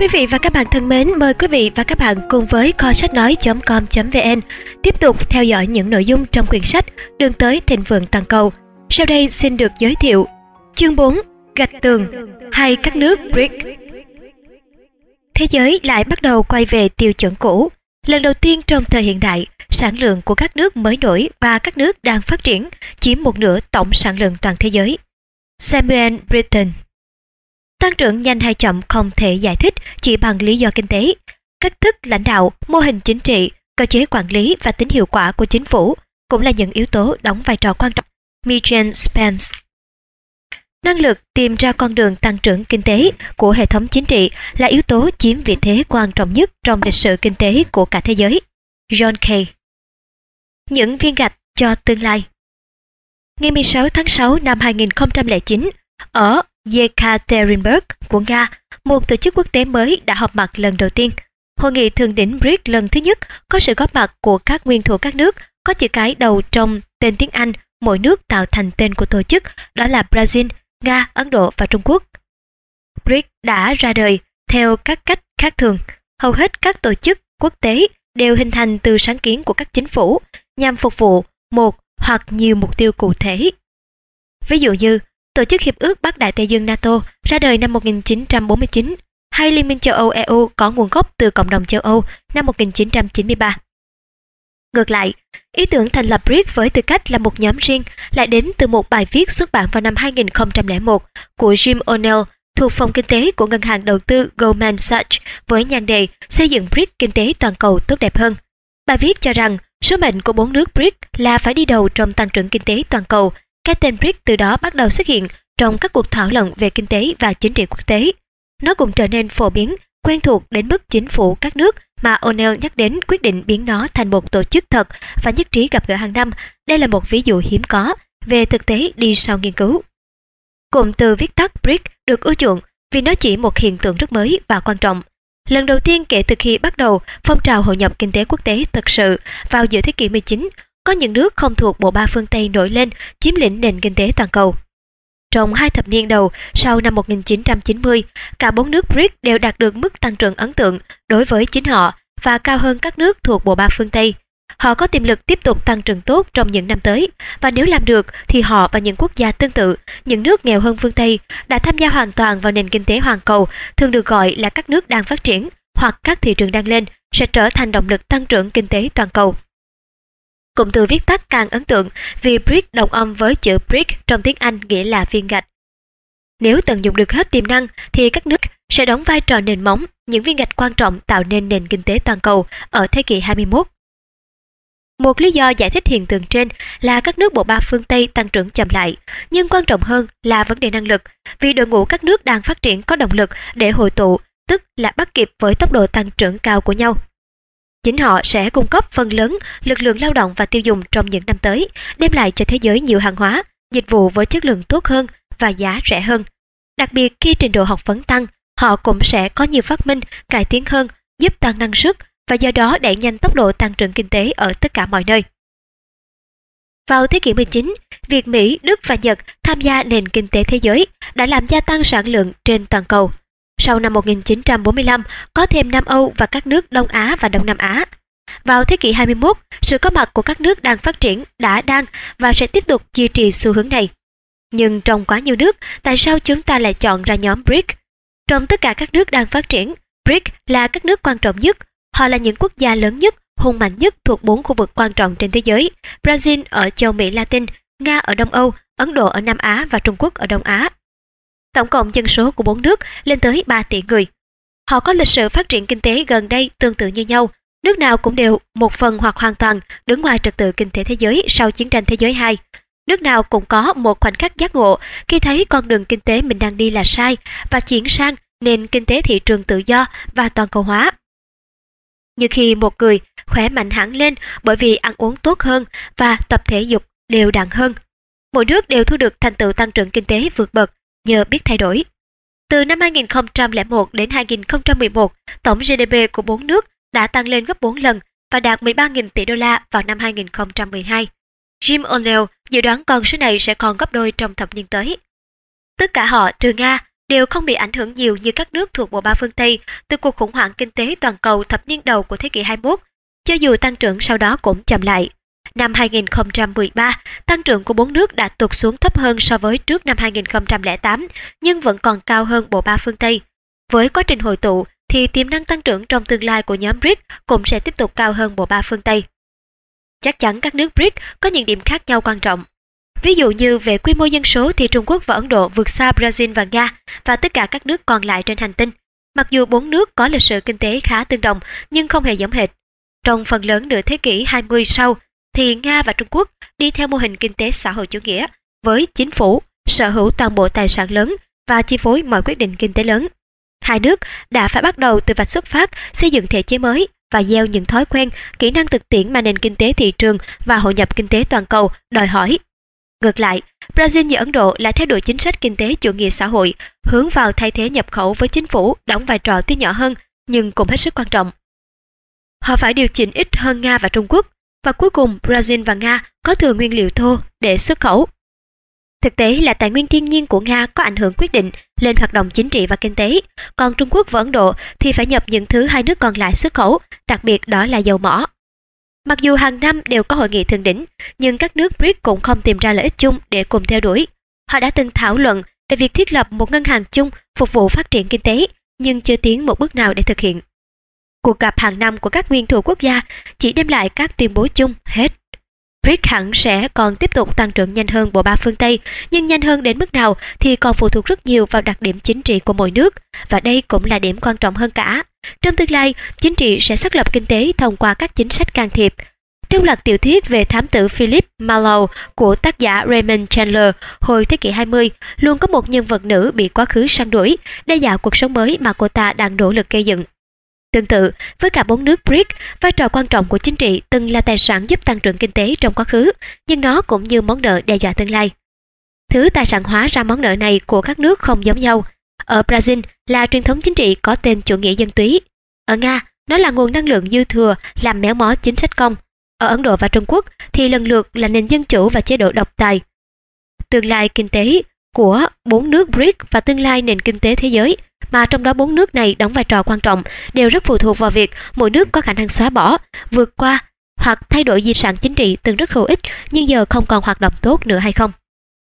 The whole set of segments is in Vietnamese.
Quý vị và các bạn thân mến, mời quý vị và các bạn cùng với kho sách nói.com.vn tiếp tục theo dõi những nội dung trong quyển sách Đường tới thịnh vượng toàn cầu. Sau đây xin được giới thiệu chương 4, gạch tường hay các nước BRIC. Thế giới lại bắt đầu quay về tiêu chuẩn cũ. Lần đầu tiên trong thời hiện đại, sản lượng của các nước mới nổi và các nước đang phát triển chiếm một nửa tổng sản lượng toàn thế giới. Samuel Britton. Tăng trưởng nhanh hay chậm không thể giải thích chỉ bằng lý do kinh tế. Cách thức lãnh đạo, mô hình chính trị, cơ chế quản lý và tính hiệu quả của chính phủ cũng là những yếu tố đóng vai trò quan trọng. Michael Spence. Năng lực tìm ra con đường tăng trưởng kinh tế của hệ thống chính trị là yếu tố chiếm vị thế quan trọng nhất trong lịch sử kinh tế của cả thế giới. John Kay. Những viên gạch cho tương lai. Ngày 16 tháng 6 năm 2009, ở Yekaterinburg của Nga, một tổ chức quốc tế mới đã họp mặt lần đầu tiên. Hội nghị thượng đỉnh BRIC lần thứ nhất có sự góp mặt của các nguyên thủ các nước có chữ cái đầu trong tên tiếng Anh mỗi nước tạo thành tên của tổ chức, đó là Brazil, Nga, Ấn Độ và Trung Quốc. BRIC đã ra đời theo các cách khác thường. Hầu hết các tổ chức quốc tế đều hình thành từ sáng kiến của các chính phủ nhằm phục vụ một hoặc nhiều mục tiêu cụ thể. Ví dụ như Tổ chức Hiệp ước Bắc Đại Tây Dương NATO ra đời năm 1949, hay Liên minh châu Âu EU có nguồn gốc từ Cộng đồng châu Âu năm 1993. Ngược lại, ý tưởng thành lập BRIC với tư cách là một nhóm riêng lại đến từ một bài viết xuất bản vào năm 2001 của Jim O'Neill thuộc phòng kinh tế của ngân hàng đầu tư Goldman Sachs với nhan đề xây dựng BRIC kinh tế toàn cầu tốt đẹp hơn. Bài viết cho rằng sứ mệnh của 4 nước BRIC là phải đi đầu trong tăng trưởng kinh tế toàn cầu. Cái tên BRIC từ đó bắt đầu xuất hiện trong các cuộc thảo luận về kinh tế và chính trị quốc tế. Nó cũng trở nên phổ biến, quen thuộc đến mức chính phủ các nước mà O'Neill nhắc đến quyết định biến nó thành một tổ chức thật và nhất trí gặp gỡ hàng năm. Đây là một ví dụ hiếm có về thực tế đi sau nghiên cứu. Cụm từ viết tắt BRIC được ưa chuộng vì nó chỉ một hiện tượng rất mới và quan trọng. Lần đầu tiên kể từ khi bắt đầu phong trào hội nhập kinh tế quốc tế thực sự vào giữa thế kỷ 19, có những nước không thuộc bộ ba phương Tây nổi lên chiếm lĩnh nền kinh tế toàn cầu. Trong 2 thập niên đầu sau năm 1990, cả 4 nước BRIC đều đạt được mức tăng trưởng ấn tượng đối với chính họ và cao hơn các nước thuộc bộ ba phương Tây. Họ có tiềm lực tiếp tục tăng trưởng tốt trong những năm tới, và nếu làm được thì họ và những quốc gia tương tự, những nước nghèo hơn phương Tây, đã tham gia hoàn toàn vào nền kinh tế toàn cầu, thường được gọi là các nước đang phát triển hoặc các thị trường đang lên, sẽ trở thành động lực tăng trưởng kinh tế toàn cầu. Cụm từ viết tắt càng ấn tượng vì BRIC đồng âm với chữ brick trong tiếng Anh nghĩa là viên gạch. Nếu tận dụng được hết tiềm năng thì các nước sẽ đóng vai trò nền móng, những viên gạch quan trọng tạo nên nền kinh tế toàn cầu ở thế kỷ 21. Một lý do giải thích hiện tượng trên là các nước bộ ba phương Tây tăng trưởng chậm lại, nhưng quan trọng hơn là vấn đề năng lực, vì đội ngũ các nước đang phát triển có động lực để hội tụ, tức là bắt kịp với tốc độ tăng trưởng cao của nhau. Chính họ sẽ cung cấp phần lớn lực lượng lao động và tiêu dùng trong những năm tới, đem lại cho thế giới nhiều hàng hóa, dịch vụ với chất lượng tốt hơn và giá rẻ hơn. Đặc biệt khi trình độ học vấn tăng, họ cũng sẽ có nhiều phát minh, cải tiến hơn, giúp tăng năng suất và do đó đẩy nhanh tốc độ tăng trưởng kinh tế ở tất cả mọi nơi. Vào thế kỷ 19, việc Mỹ, Đức và Nhật tham gia nền kinh tế thế giới đã làm gia tăng sản lượng trên toàn cầu. Sau năm 1945, có thêm Nam Âu và các nước Đông Á và Đông Nam Á. Vào thế kỷ 21, sự có mặt của các nước đang phát triển đang và sẽ tiếp tục duy trì xu hướng này. Nhưng trong quá nhiều nước, tại sao chúng ta lại chọn ra nhóm BRIC? Trong tất cả các nước đang phát triển, BRIC là các nước quan trọng nhất. Họ là những quốc gia lớn nhất, hùng mạnh nhất thuộc 4 khu vực quan trọng trên thế giới: Brazil ở châu Mỹ Latin, Nga ở Đông Âu, Ấn Độ ở Nam Á và Trung Quốc ở Đông Á. Tổng cộng dân số của 4 nước lên tới 3 tỷ người. Họ có lịch sử phát triển kinh tế gần đây tương tự như nhau. Nước nào cũng đều một phần hoặc hoàn toàn đứng ngoài trật tự kinh tế thế giới sau chiến tranh thế giới 2. Nước nào cũng có một khoảnh khắc giác ngộ khi thấy con đường kinh tế mình đang đi là sai và chuyển sang nền kinh tế thị trường tự do và toàn cầu hóa. Như khi một người khỏe mạnh hẳn lên bởi vì ăn uống tốt hơn và tập thể dục đều đặn hơn. Mỗi nước đều thu được thành tựu tăng trưởng kinh tế vượt bậc nhờ biết thay đổi. Từ năm 2001 đến 2011, tổng GDP của 4 nước đã tăng lên gấp 4 lần và đạt 13.000 tỷ đô la vào năm 2012. Jim O'Neill dự đoán con số này sẽ còn gấp đôi trong thập niên tới. Tất cả họ trừ Nga đều không bị ảnh hưởng nhiều như các nước thuộc bộ ba phương Tây từ cuộc khủng hoảng kinh tế toàn cầu thập niên đầu của thế kỷ 21, cho dù tăng trưởng sau đó cũng chậm lại. Năm 2013, tăng trưởng của 4 nước đã tụt xuống thấp hơn so với trước năm 2008, nhưng vẫn còn cao hơn bộ ba phương Tây. Với quá trình hội tụ, thì tiềm năng tăng trưởng trong tương lai của nhóm BRICS cũng sẽ tiếp tục cao hơn bộ ba phương Tây. Chắc chắn các nước BRICS có những điểm khác nhau quan trọng. Ví dụ như về quy mô dân số thì Trung Quốc và Ấn Độ vượt xa Brazil và Nga và tất cả các nước còn lại trên hành tinh. Mặc dù 4 nước có lịch sử kinh tế khá tương đồng nhưng không hề giống hệt. Trong phần lớn nửa thế kỷ 20 sau, thì Nga và Trung Quốc đi theo mô hình kinh tế xã hội chủ nghĩa với chính phủ sở hữu toàn bộ tài sản lớn và chi phối mọi quyết định kinh tế lớn. Hai nước đã phải bắt đầu từ vạch xuất phát xây dựng thể chế mới và gieo những thói quen, kỹ năng thực tiễn mà nền kinh tế thị trường và hội nhập kinh tế toàn cầu đòi hỏi. Ngược lại, Brazil như Ấn Độ lại theo đuổi chính sách kinh tế chủ nghĩa xã hội, hướng vào thay thế nhập khẩu với chính phủ đóng vai trò tuy nhỏ hơn nhưng cũng hết sức quan trọng. Họ phải điều chỉnh ít hơn Nga và Trung Quốc, và cuối cùng Brazil và Nga có thừa nguyên liệu thô để xuất khẩu. Thực tế là tài nguyên thiên nhiên của Nga có ảnh hưởng quyết định lên hoạt động chính trị và kinh tế, còn Trung Quốc và Ấn Độ thì phải nhập những thứ hai nước còn lại xuất khẩu, đặc biệt đó là dầu mỏ. Mặc dù hàng năm đều có hội nghị thượng đỉnh, nhưng các nước BRICS cũng không tìm ra lợi ích chung để cùng theo đuổi. Họ đã từng thảo luận về việc thiết lập một ngân hàng chung phục vụ phát triển kinh tế, nhưng chưa tiến một bước nào để thực hiện. Cuộc gặp hàng năm của các nguyên thủ quốc gia chỉ đem lại các tuyên bố chung hết. BRICS hẳn sẽ còn tiếp tục tăng trưởng nhanh hơn bộ ba phương Tây, nhưng nhanh hơn đến mức nào thì còn phụ thuộc rất nhiều vào đặc điểm chính trị của mỗi nước, và đây cũng là điểm quan trọng hơn cả. Trong tương lai, chính trị sẽ xác lập kinh tế thông qua các chính sách can thiệp. Trong loạt tiểu thuyết về thám tử Philip Marlowe của tác giả Raymond Chandler hồi thế kỷ 20, luôn có một nhân vật nữ bị quá khứ săn đuổi, đe dọa cuộc sống mới mà cô ta đang nỗ lực gây dựng. Tương tự, với cả 4 nước BRICS, vai trò quan trọng của chính trị từng là tài sản giúp tăng trưởng kinh tế trong quá khứ, nhưng nó cũng như món nợ đe dọa tương lai. Thứ tài sản hóa ra món nợ này của các nước không giống nhau. Ở Brazil là truyền thống chính trị có tên chủ nghĩa dân túy. Ở Nga, nó là nguồn năng lượng dư thừa làm méo mó chính sách công. Ở Ấn Độ và Trung Quốc thì lần lượt là nền dân chủ và chế độ độc tài. Tương lai kinh tế của 4 nước BRICS và tương lai nền kinh tế thế giới, mà trong đó 4 nước này đóng vai trò quan trọng, đều rất phụ thuộc vào việc mỗi nước có khả năng xóa bỏ, vượt qua hoặc thay đổi di sản chính trị từng rất hữu ích nhưng giờ không còn hoạt động tốt nữa hay không.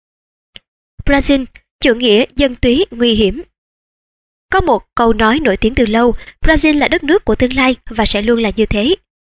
Brazil, chủ nghĩa dân túy nguy hiểm. Có một câu nói nổi tiếng từ lâu, Brazil là đất nước của tương lai và sẽ luôn là như thế.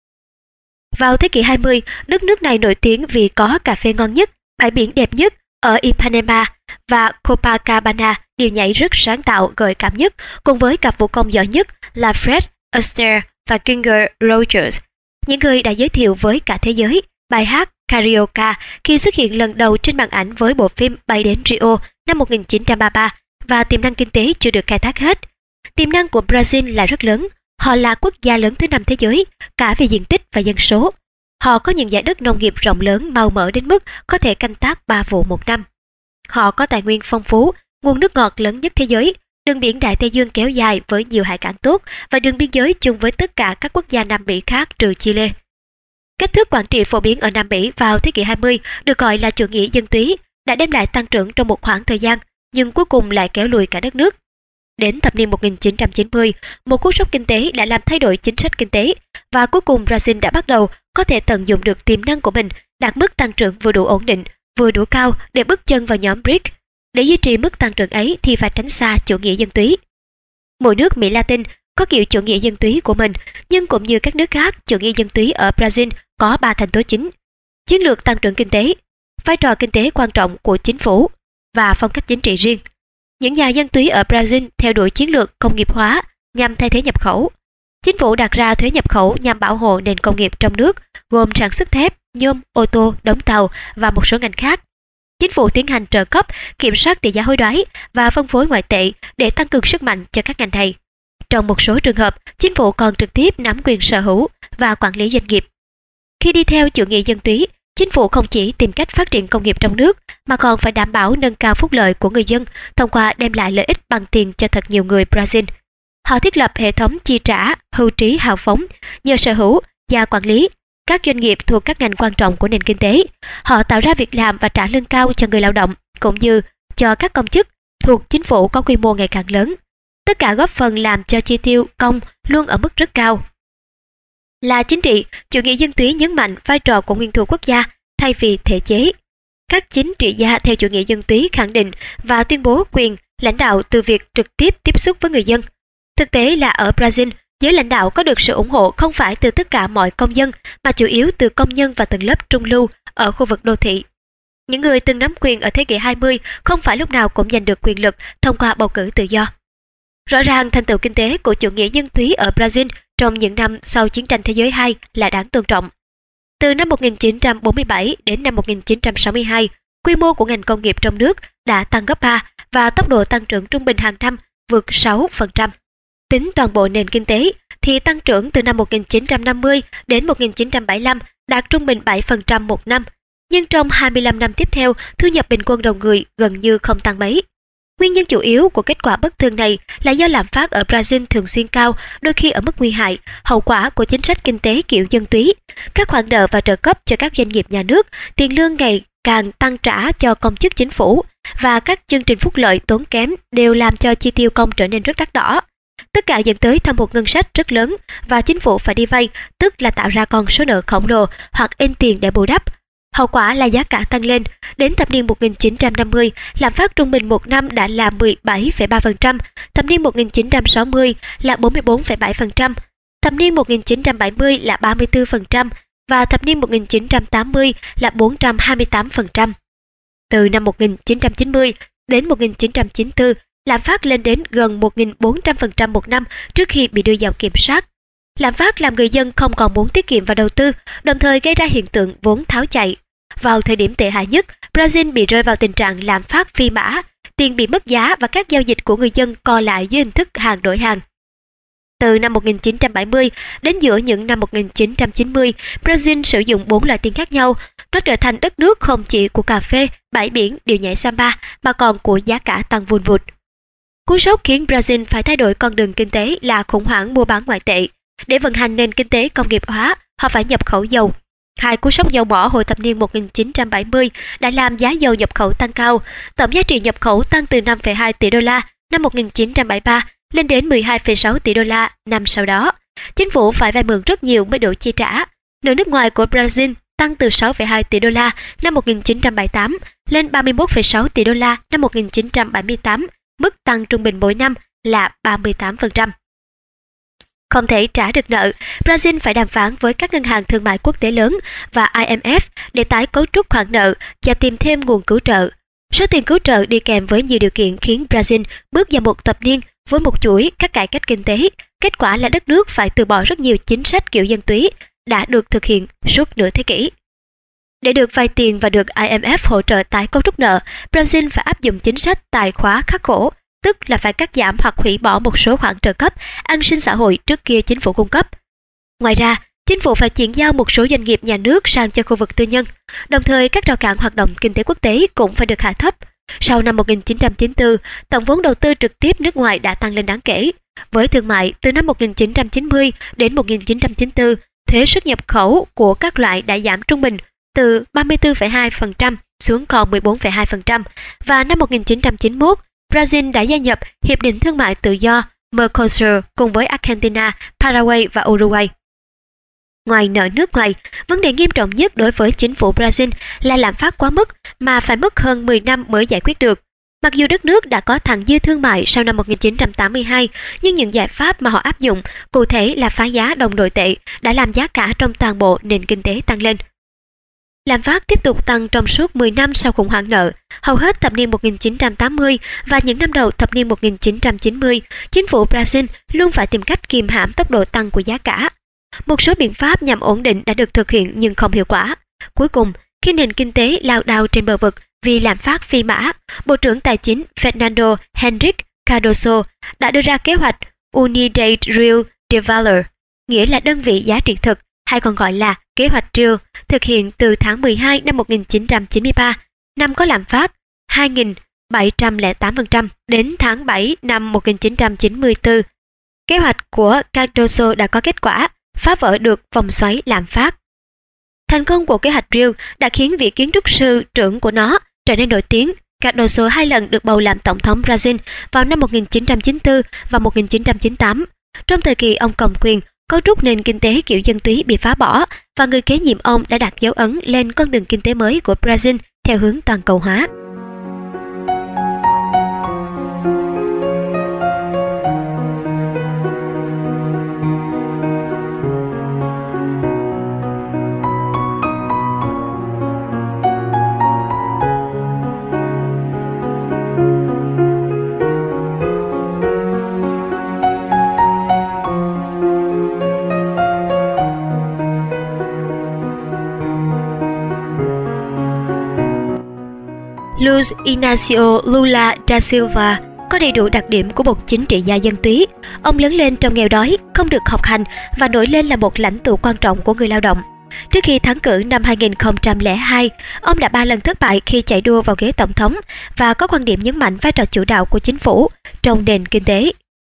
Vào thế kỷ 20, đất nước này nổi tiếng vì có cà phê ngon nhất, bãi biển đẹp nhất ở Ipanema và Copacabana đều nhảy rất sáng tạo gợi cảm nhất, cùng với cặp vũ công giỏi nhất là Fred Astaire và Ginger Rogers, những người đã giới thiệu với cả thế giới bài hát Carioca khi xuất hiện lần đầu trên màn ảnh với bộ phim Bay đến Rio năm 1933, và tiềm năng kinh tế chưa được khai thác hết. Tiềm năng của Brazil là rất lớn, họ là quốc gia lớn thứ 5 thế giới, cả về diện tích và dân số. Họ có những dải đất nông nghiệp rộng lớn màu mỡ đến mức có thể canh tác 3 vụ một năm. Họ có tài nguyên phong phú, nguồn nước ngọt lớn nhất thế giới, đường biển Đại Tây Dương kéo dài với nhiều hải cảng tốt và đường biên giới chung với tất cả các quốc gia Nam Mỹ khác trừ Chile. Cách thức quản trị phổ biến ở Nam Mỹ vào thế kỷ 20 được gọi là chủ nghĩa dân túy, đã đem lại tăng trưởng trong một khoảng thời gian, nhưng cuối cùng lại kéo lùi cả đất nước. Đến thập niên 1990, một cú sốc kinh tế đã làm thay đổi chính sách kinh tế, và cuối cùng Brazil đã bắt đầu có thể tận dụng được tiềm năng của mình, đạt mức tăng trưởng vừa đủ ổn định, vừa đủ cao để bước chân vào nhóm BRICS. Để duy trì mức tăng trưởng ấy thì phải tránh xa chủ nghĩa dân túy. Mỗi nước Mỹ Latin có kiểu chủ nghĩa dân túy của mình, nhưng cũng như các nước khác, chủ nghĩa dân túy ở Brazil có 3 thành tố chính: chiến lược tăng trưởng kinh tế, vai trò kinh tế quan trọng của chính phủ và phong cách chính trị riêng. Những nhà dân túy ở Brazil theo đuổi chiến lược công nghiệp hóa nhằm thay thế nhập khẩu. Chính phủ đặt ra thuế nhập khẩu nhằm bảo hộ nền công nghiệp trong nước, gồm sản xuất thép, nhôm, ô tô, đóng tàu và một số ngành khác. Chính phủ tiến hành trợ cấp, kiểm soát tỷ giá hối đoái và phân phối ngoại tệ để tăng cường sức mạnh cho các ngành này. Trong một số trường hợp, chính phủ còn trực tiếp nắm quyền sở hữu và quản lý doanh nghiệp. Khi đi theo chủ nghĩa dân túy, chính phủ không chỉ tìm cách phát triển công nghiệp trong nước mà còn phải đảm bảo nâng cao phúc lợi của người dân thông qua đem lại lợi ích bằng tiền cho thật nhiều người Brazil. Họ thiết lập hệ thống chi trả hưu trí hào phóng nhờ sở hữu và quản lý các doanh nghiệp thuộc các ngành quan trọng của nền kinh tế. Họ tạo ra việc làm và trả lương cao cho người lao động cũng như cho các công chức thuộc chính phủ có quy mô ngày càng lớn. Tất cả góp phần làm cho chi tiêu công luôn ở mức rất cao. Là chính trị, chủ nghĩa dân túy nhấn mạnh vai trò của nguyên thủ quốc gia thay vì thể chế. Các chính trị gia theo chủ nghĩa dân túy khẳng định và tuyên bố quyền lãnh đạo từ việc trực tiếp xúc với người dân. Thực tế là ở Brazil, giới lãnh đạo có được sự ủng hộ không phải từ tất cả mọi công dân mà chủ yếu từ công nhân và tầng lớp trung lưu ở khu vực đô thị. Những người từng nắm quyền ở thế kỷ 20 không phải lúc nào cũng giành được quyền lực thông qua bầu cử tự do. Rõ ràng thành tựu kinh tế của chủ nghĩa dân túy ở Brazil trong những năm sau Chiến tranh Thế giới II là đáng tôn trọng. Từ năm 1947 đến năm 1962, quy mô của ngành công nghiệp trong nước đã tăng gấp 3 và tốc độ tăng trưởng trung bình hàng năm vượt 6%. Tính toàn bộ nền kinh tế thì tăng trưởng từ năm 1950 đến 1975 đạt trung bình 7% một năm, nhưng trong 25 năm tiếp theo, thu nhập bình quân đầu người gần như không tăng mấy. Nguyên nhân chủ yếu của kết quả bất thường này là do lạm phát ở Brazil thường xuyên cao, đôi khi ở mức nguy hại, hậu quả của chính sách kinh tế kiểu dân túy, các khoản nợ và trợ cấp cho các doanh nghiệp nhà nước, tiền lương ngày càng tăng trả cho công chức chính phủ và các chương trình phúc lợi tốn kém đều làm cho chi tiêu công trở nên rất đắt đỏ. Tất cả dẫn tới thâm hụt ngân sách rất lớn và chính phủ phải đi vay, tức là tạo ra con số nợ khổng lồ hoặc in tiền để bù đắp. Hậu quả là giá cả tăng lên. Đến thập niên 1950, lạm phát trung bình một năm đã là 17,3%, thập niên 1960 là 44,7%, thập niên 1970 là 34% và thập niên 1980 là 428%. Từ năm 1990 đến 1994, lạm phát lên đến gần 1.400% một năm trước khi bị đưa vào kiểm soát. Lạm phát làm người dân không còn muốn tiết kiệm và đầu tư, đồng thời gây ra hiện tượng vốn tháo chạy. Vào thời điểm tệ hại nhất, Brazil bị rơi vào tình trạng lạm phát phi mã, tiền bị mất giá và các giao dịch của người dân co lại dưới hình thức hàng đổi hàng. Từ năm 1970 đến giữa những năm 1990, Brazil sử dụng 4 loại tiền khác nhau. Nó trở thành đất nước không chỉ của cà phê, bãi biển, điệu nhảy samba mà còn của giá cả tăng vùn vụt. Cú sốc khiến Brazil phải thay đổi con đường kinh tế là khủng hoảng mua bán ngoại tệ. Để vận hành nền kinh tế công nghiệp hóa, họ phải nhập khẩu dầu. Hai cú sốc dầu mỏ hồi thập niên 1970 đã làm giá dầu nhập khẩu tăng cao. Tổng giá trị nhập khẩu tăng từ 5,2 tỷ đô la năm 1973 lên đến 12,6 tỷ đô la năm sau đó. Chính phủ phải vay mượn rất nhiều mới đủ chi trả. Nợ nước ngoài của Brazil tăng từ 6,2 tỷ đô la năm 1978 lên 31,6 tỷ đô la năm 1978, mức tăng trung bình mỗi năm là 38%. Không thể trả được nợ, Brazil phải đàm phán với các ngân hàng thương mại quốc tế lớn và IMF để tái cấu trúc khoản nợ và tìm thêm nguồn cứu trợ. Số tiền cứu trợ đi kèm với nhiều điều kiện khiến Brazil bước vào một thập niên với một chuỗi các cải cách kinh tế. Kết quả là đất nước phải từ bỏ rất nhiều chính sách kiểu dân túy đã được thực hiện suốt nửa thế kỷ. Để được vay tiền và được IMF hỗ trợ tái cấu trúc nợ, Brazil phải áp dụng chính sách tài khóa khắc khổ, tức là phải cắt giảm hoặc hủy bỏ một số khoản trợ cấp, an sinh xã hội trước kia chính phủ cung cấp. Ngoài ra, chính phủ phải chuyển giao một số doanh nghiệp nhà nước sang cho khu vực tư nhân, đồng thời các rào cản hoạt động kinh tế quốc tế cũng phải được hạ thấp. Sau năm 1994, tổng vốn đầu tư trực tiếp nước ngoài đã tăng lên đáng kể. Với thương mại, từ năm 1990 đến 1994, thuế xuất nhập khẩu của các loại đã giảm trung bình từ 34,2% xuống còn 14,2%, và năm 1991, Brazil đã gia nhập Hiệp định Thương mại Tự do Mercosur cùng với Argentina, Paraguay và Uruguay. Ngoài nợ nước ngoài, vấn đề nghiêm trọng nhất đối với chính phủ Brazil là lạm phát quá mức mà phải mất hơn 10 năm mới giải quyết được. Mặc dù đất nước đã có thặng dư thương mại sau năm 1982, nhưng những giải pháp mà họ áp dụng, cụ thể là phá giá đồng nội tệ, đã làm giá cả trong toàn bộ nền kinh tế tăng lên. Lạm phát tiếp tục tăng trong suốt 10 năm sau khủng hoảng nợ. Hầu hết thập niên 1980 và những năm đầu thập niên 1990, chính phủ Brazil luôn phải tìm cách kiềm hãm tốc độ tăng của giá cả. Một số biện pháp nhằm ổn định đã được thực hiện nhưng không hiệu quả. Cuối cùng, khi nền kinh tế lao đao trên bờ vực vì lạm phát phi mã, Bộ trưởng Tài chính Fernando Henrique Cardoso đã đưa ra kế hoạch Unidade Real Devaluer, nghĩa là đơn vị giá trị thực, hay còn gọi là kế hoạch Real, thực hiện từ tháng 12 năm 1993, năm có lạm phát 2.708% đến tháng 7 năm 1994. Kế hoạch của Cardoso đã có kết quả, phá vỡ được vòng xoáy lạm phát. Thành công của kế hoạch Real đã khiến vị kiến trúc sư trưởng của nó trở nên nổi tiếng, Cardoso 2 lần được bầu làm tổng thống Brazil vào năm 1994 và 1998. Trong thời kỳ ông cầm quyền, cấu trúc nền kinh tế kiểu dân túy bị phá bỏ và người kế nhiệm ông đã đặt dấu ấn lên con đường kinh tế mới của Brazil theo hướng toàn cầu hóa. Luiz Inácio Lula da Silva có đầy đủ đặc điểm của một chính trị gia dân túy. Ông lớn lên trong nghèo đói, không được học hành và nổi lên là một lãnh tụ quan trọng của người lao động. Trước khi thắng cử năm 2002, ông đã 3 lần thất bại khi chạy đua vào ghế tổng thống và có quan điểm nhấn mạnh vai trò chủ đạo của chính phủ trong nền kinh tế.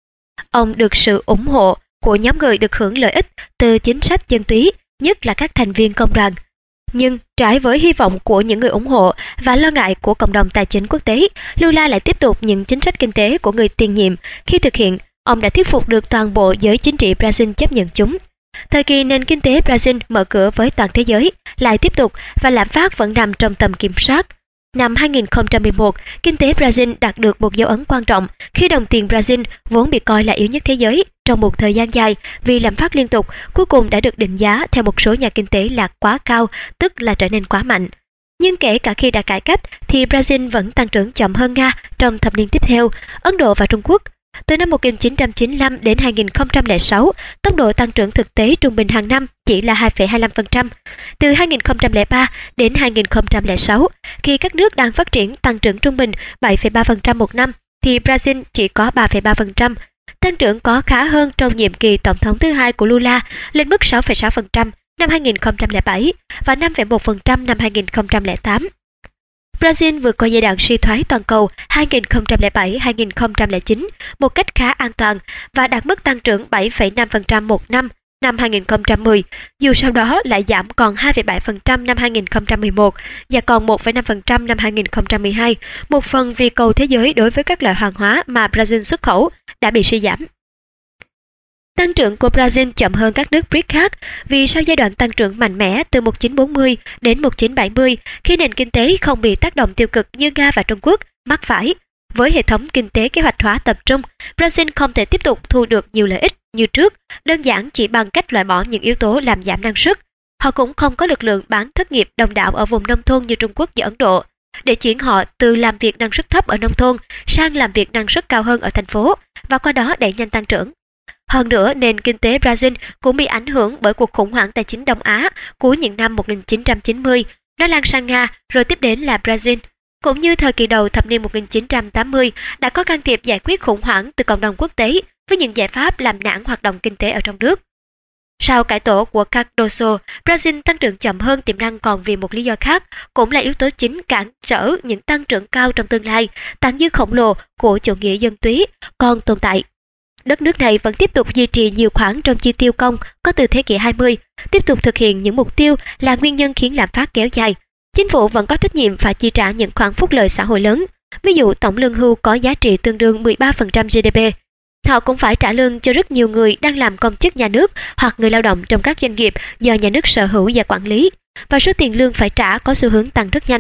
Ông được sự ủng hộ của nhóm người được hưởng lợi ích từ chính sách dân túy, nhất là các thành viên công đoàn. Nhưng trái với hy vọng của những người ủng hộ và lo ngại của cộng đồng tài chính quốc tế, Lula lại tiếp tục những chính sách kinh tế của người tiền nhiệm. Khi thực hiện, ông đã thuyết phục được toàn bộ giới chính trị Brazil chấp nhận chúng. Thời kỳ nền kinh tế Brazil mở cửa với toàn thế giới lại tiếp tục và lạm phát vẫn nằm trong tầm kiểm soát. Năm 2011, kinh tế Brazil đạt được một dấu ấn quan trọng khi đồng tiền Brazil vốn bị coi là yếu nhất thế giới trong một thời gian dài vì lạm phát liên tục, cuối cùng đã được định giá theo một số nhà kinh tế là quá cao, tức là trở nên quá mạnh. Nhưng kể cả khi đã cải cách thì Brazil vẫn tăng trưởng chậm hơn Nga trong thập niên tiếp theo, Ấn Độ và Trung Quốc. Từ năm 1995 đến 2006, tốc độ tăng trưởng thực tế trung bình hàng năm chỉ là 2,25%. Từ 2003 đến 2006, khi các nước đang phát triển tăng trưởng trung bình 7,3% một năm, thì Brazil chỉ có 3,3%. Tăng trưởng có khá hơn trong nhiệm kỳ tổng thống thứ hai của Lula, lên mức 6,6% năm 2007 và 5,1% năm 2008. Brazil vượt qua giai đoạn suy thoái toàn cầu 2007-2009 một cách khá an toàn và đạt mức tăng trưởng 7,5% một năm 2010, dù sau đó lại giảm còn 2,7% năm 2011 và còn 1,5% năm 2012, một phần vì cầu thế giới đối với các loại hàng hóa mà Brazil xuất khẩu đã bị suy giảm. Tăng trưởng của Brazil chậm hơn các nước BRICS khác vì sau giai đoạn tăng trưởng mạnh mẽ từ 1940 đến 1970, khi nền kinh tế không bị tác động tiêu cực như Nga và Trung Quốc mắc phải. Với hệ thống kinh tế kế hoạch hóa tập trung, Brazil không thể tiếp tục thu được nhiều lợi ích như trước, đơn giản chỉ bằng cách loại bỏ những yếu tố làm giảm năng suất. Họ cũng không có lực lượng bán thất nghiệp đông đảo ở vùng nông thôn như Trung Quốc và Ấn Độ, để chuyển họ từ làm việc năng suất thấp ở nông thôn sang làm việc năng suất cao hơn ở thành phố và qua đó đẩy nhanh tăng trưởng. Hơn nữa, nền kinh tế Brazil cũng bị ảnh hưởng bởi cuộc khủng hoảng tài chính Đông Á cuối những năm 1990. Nó lan sang Nga, rồi tiếp đến là Brazil. Cũng như thời kỳ đầu thập niên 1980, đã có can thiệp giải quyết khủng hoảng từ cộng đồng quốc tế với những giải pháp làm nản hoạt động kinh tế ở trong nước. Sau cải tổ của Cardoso, Brazil tăng trưởng chậm hơn tiềm năng còn vì một lý do khác, cũng là yếu tố chính cản trở những tăng trưởng cao trong tương lai. Tàn dư khổng lồ của chủ nghĩa dân túy còn tồn tại. Đất nước này vẫn tiếp tục duy trì nhiều khoản trong chi tiêu công có từ thế kỷ 20, tiếp tục thực hiện những mục tiêu là nguyên nhân khiến lạm phát kéo dài. Chính phủ vẫn có trách nhiệm phải chi trả những khoản phúc lợi xã hội lớn, ví dụ tổng lương hưu có giá trị tương đương 13% GDP. Họ cũng phải trả lương cho rất nhiều người đang làm công chức nhà nước hoặc người lao động trong các doanh nghiệp do nhà nước sở hữu và quản lý, và số tiền lương phải trả có xu hướng tăng rất nhanh.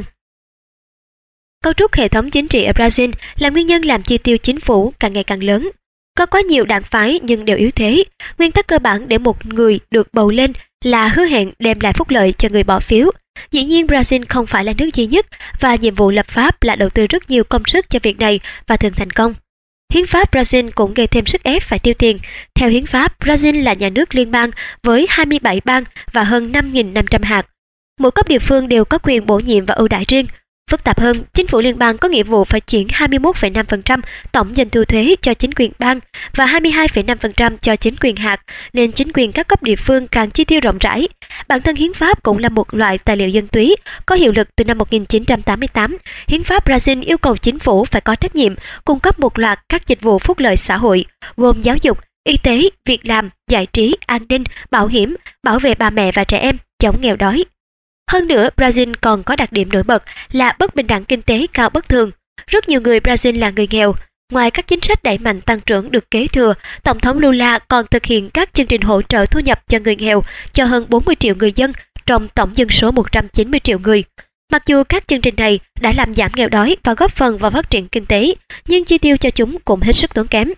Cấu trúc hệ thống chính trị ở Brazil là nguyên nhân làm chi tiêu chính phủ càng ngày càng lớn. Có quá nhiều đảng phái nhưng đều yếu thế. Nguyên tắc cơ bản để một người được bầu lên là hứa hẹn đem lại phúc lợi cho người bỏ phiếu. Dĩ nhiên Brazil không phải là nước duy nhất và nhiệm vụ lập pháp là đầu tư rất nhiều công sức cho việc này và thường thành công. Hiến pháp Brazil cũng gây thêm sức ép phải tiêu tiền. Theo hiến pháp, Brazil là nhà nước liên bang với 27 bang và hơn 5.500 hạt. Mỗi cấp địa phương đều có quyền bổ nhiệm và ưu đãi riêng. Phức tạp hơn, chính phủ liên bang có nghĩa vụ phải chuyển 21,5% tổng doanh thu thuế cho chính quyền bang và 22,5% cho chính quyền hạt, nên chính quyền các cấp địa phương càng chi tiêu rộng rãi. Bản thân hiến pháp cũng là một loại tài liệu dân túy, có hiệu lực từ năm 1988. Hiến pháp Brazil yêu cầu chính phủ phải có trách nhiệm cung cấp một loạt các dịch vụ phúc lợi xã hội, gồm giáo dục, y tế, việc làm, giải trí, an ninh, bảo hiểm, bảo vệ bà mẹ và trẻ em, chống nghèo đói. Hơn nữa, Brazil còn có đặc điểm nổi bật là bất bình đẳng kinh tế cao bất thường. Rất nhiều người Brazil là người nghèo. Ngoài các chính sách đẩy mạnh tăng trưởng được kế thừa, Tổng thống Lula còn thực hiện các chương trình hỗ trợ thu nhập cho người nghèo cho hơn 40 triệu người dân trong tổng dân số 190 triệu người. Mặc dù các chương trình này đã làm giảm nghèo đói và góp phần vào phát triển kinh tế, nhưng chi tiêu cho chúng cũng hết sức tốn kém.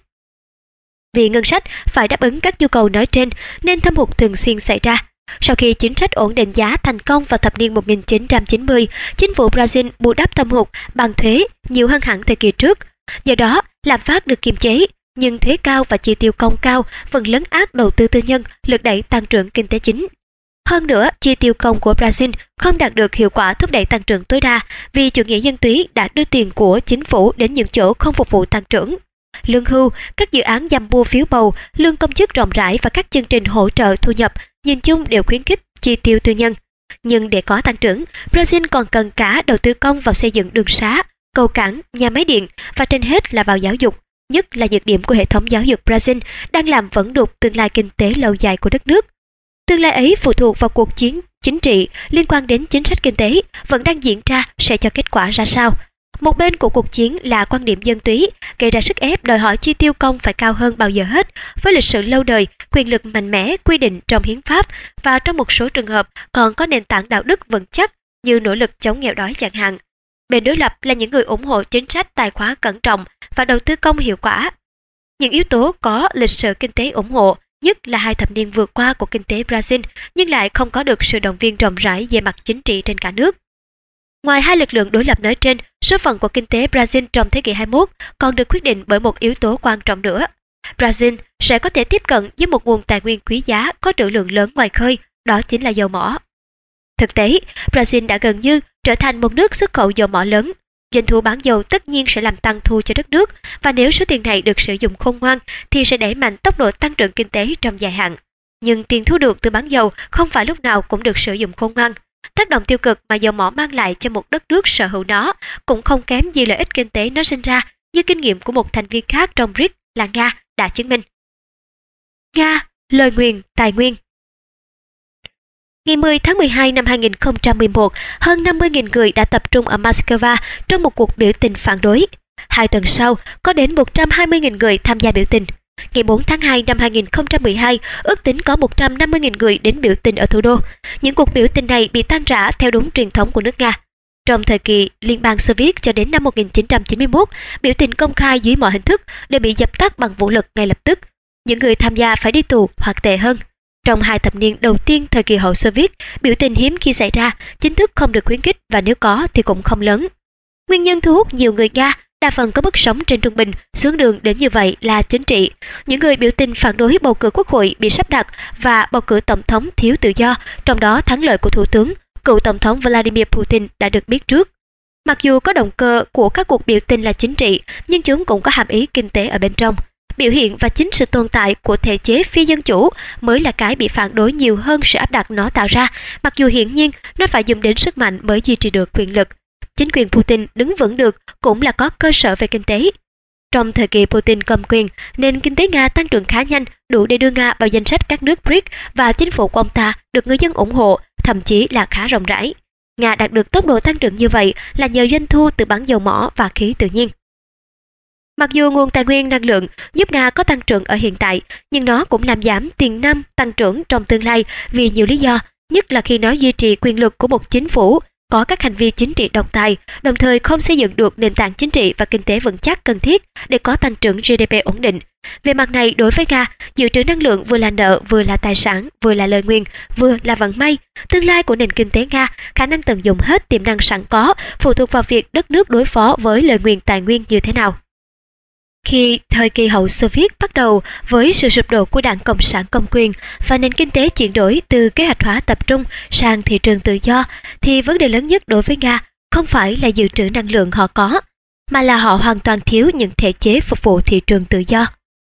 Vì ngân sách phải đáp ứng các nhu cầu nói trên nên thâm hụt thường xuyên xảy ra. Sau khi chính sách ổn định giá thành công vào thập niên 1990, chính phủ Brazil bù đắp thâm hụt bằng thuế nhiều hơn hẳn thời kỳ trước. Do đó, lạm phát được kiềm chế, nhưng thuế cao và chi tiêu công cao vẫn lấn át đầu tư tư nhân, lực đẩy tăng trưởng kinh tế chính. Hơn nữa, chi tiêu công của Brazil không đạt được hiệu quả thúc đẩy tăng trưởng tối đa vì chủ nghĩa dân túy đã đưa tiền của chính phủ đến những chỗ không phục vụ tăng trưởng. Lương hưu, các dự án giam mua phiếu bầu, lương công chức rộng rãi và các chương trình hỗ trợ thu nhập nhìn chung đều khuyến khích chi tiêu tư nhân. Nhưng để có tăng trưởng, Brazil còn cần cả đầu tư công vào xây dựng đường xá, cầu cảng, nhà máy điện và trên hết là vào giáo dục, nhất là nhược điểm của hệ thống giáo dục Brazil đang làm vẩn đục tương lai kinh tế lâu dài của đất nước. Tương lai ấy phụ thuộc vào cuộc chiến chính trị liên quan đến chính sách kinh tế vẫn đang diễn ra sẽ cho kết quả ra sao. Một bên của cuộc chiến là quan điểm dân túy, gây ra sức ép đòi hỏi chi tiêu công phải cao hơn bao giờ hết, với lịch sử lâu đời, quyền lực mạnh mẽ quy định trong hiến pháp và trong một số trường hợp còn có nền tảng đạo đức vững chắc như nỗ lực chống nghèo đói chẳng hạn. Bên đối lập là những người ủng hộ chính sách tài khóa cẩn trọng và đầu tư công hiệu quả. Những yếu tố có lịch sử kinh tế ủng hộ, nhất là 2 thập niên vừa qua của kinh tế Brazil, nhưng lại không có được sự động viên rộng rãi về mặt chính trị trên cả nước. Ngoài hai lực lượng đối lập nói trên, số phận của kinh tế Brazil trong thế kỷ 21 còn được quyết định bởi một yếu tố quan trọng nữa. Brazil sẽ có thể tiếp cận với một nguồn tài nguyên quý giá có trữ lượng lớn ngoài khơi, đó chính là dầu mỏ. Thực tế, Brazil đã gần như trở thành một nước xuất khẩu dầu mỏ lớn. Doanh thu bán dầu tất nhiên sẽ làm tăng thu cho đất nước, và nếu số tiền này được sử dụng khôn ngoan thì sẽ đẩy mạnh tốc độ tăng trưởng kinh tế trong dài hạn. Nhưng tiền thu được từ bán dầu không phải lúc nào cũng được sử dụng khôn ngoan. Tác động tiêu cực mà dầu mỏ mang lại cho một đất nước sở hữu nó cũng không kém gì lợi ích kinh tế nó sinh ra, như kinh nghiệm của một thành viên khác trong BRICS là Nga đã chứng minh. Nga, lời nguyền tài nguyên. Ngày 10 tháng 12 năm 2011, hơn 50.000 người đã tập trung ở Moscow trong một cuộc biểu tình phản đối. 2 tuần sau, có đến 120.000 người tham gia biểu tình. Ngày 4 tháng 2 năm 2012, ước tính có 150.000 người đến biểu tình ở thủ đô. Những cuộc biểu tình này bị tan rã theo đúng truyền thống của nước Nga. Trong thời kỳ Liên bang Xô Viết cho đến năm 1991, biểu tình công khai dưới mọi hình thức đều bị dập tắt bằng vũ lực ngay lập tức. Những người tham gia phải đi tù hoặc tệ hơn. Trong 2 thập niên đầu tiên thời kỳ hậu Xô Viết, biểu tình hiếm khi xảy ra, chính thức không được khuyến khích và nếu có thì cũng không lớn. Nguyên nhân thu hút nhiều người Nga, đa phần có mức sống trên trung bình, xuống đường đến như vậy là chính trị. Những người biểu tình phản đối bầu cử quốc hội bị sắp đặt và bầu cử tổng thống thiếu tự do, trong đó thắng lợi của thủ tướng, cựu tổng thống Vladimir Putin đã được biết trước. Mặc dù có động cơ của các cuộc biểu tình là chính trị, nhưng chúng cũng có hàm ý kinh tế ở bên trong. Biểu hiện và chính sự tồn tại của thể chế phi dân chủ mới là cái bị phản đối nhiều hơn sự áp đặt nó tạo ra, mặc dù hiển nhiên nó phải dùng đến sức mạnh mới duy trì được quyền lực. Chính quyền Putin đứng vững được cũng là có cơ sở về kinh tế. Trong thời kỳ Putin cầm quyền, nền kinh tế Nga tăng trưởng khá nhanh, đủ để đưa Nga vào danh sách các nước BRICS và chính phủ của ông ta được người dân ủng hộ, thậm chí là khá rộng rãi. Nga đạt được tốc độ tăng trưởng như vậy là nhờ doanh thu từ bán dầu mỏ và khí tự nhiên. Mặc dù nguồn tài nguyên năng lượng giúp Nga có tăng trưởng ở hiện tại, nhưng nó cũng làm giảm tiềm năng tăng trưởng trong tương lai vì nhiều lý do, nhất là khi nó duy trì quyền lực của một chính phủ có các hành vi chính trị độc tài, đồng thời không xây dựng được nền tảng chính trị và kinh tế vững chắc cần thiết để có tăng trưởng GDP ổn định. Về mặt này, đối với Nga, dự trữ năng lượng vừa là nợ, vừa là tài sản, vừa là lời nguyền, vừa là vận may. Tương lai của nền kinh tế Nga, khả năng tận dụng hết tiềm năng sẵn có phụ thuộc vào việc đất nước đối phó với lời nguyền tài nguyên như thế nào. Khi thời kỳ hậu Xô Viết bắt đầu với sự sụp đổ của Đảng Cộng sản Công quyền và nền kinh tế chuyển đổi từ kế hoạch hóa tập trung sang thị trường tự do, thì vấn đề lớn nhất đối với Nga không phải là dự trữ năng lượng họ có, mà là họ hoàn toàn thiếu những thể chế phục vụ thị trường tự do.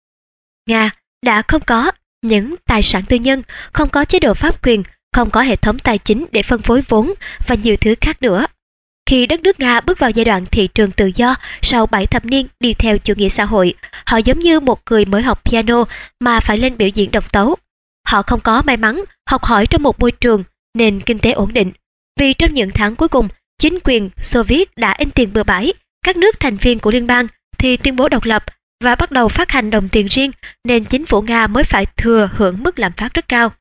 Nga đã không có những tài sản tư nhân, không có chế độ pháp quyền, không có hệ thống tài chính để phân phối vốn và nhiều thứ khác nữa. Khi đất nước Nga bước vào giai đoạn thị trường tự do sau 7 thập niên đi theo chủ nghĩa xã hội, họ giống như một người mới học piano mà phải lên biểu diễn độc tấu. Họ không có may mắn học hỏi trong một môi trường nền kinh tế ổn định. vì trong những tháng cuối cùng, chính quyền Xô Viết đã in tiền bừa bãi, các nước thành viên của liên bang thì tuyên bố độc lập và bắt đầu phát hành đồng tiền riêng, nên chính phủ Nga mới phải thừa hưởng mức lạm phát rất cao.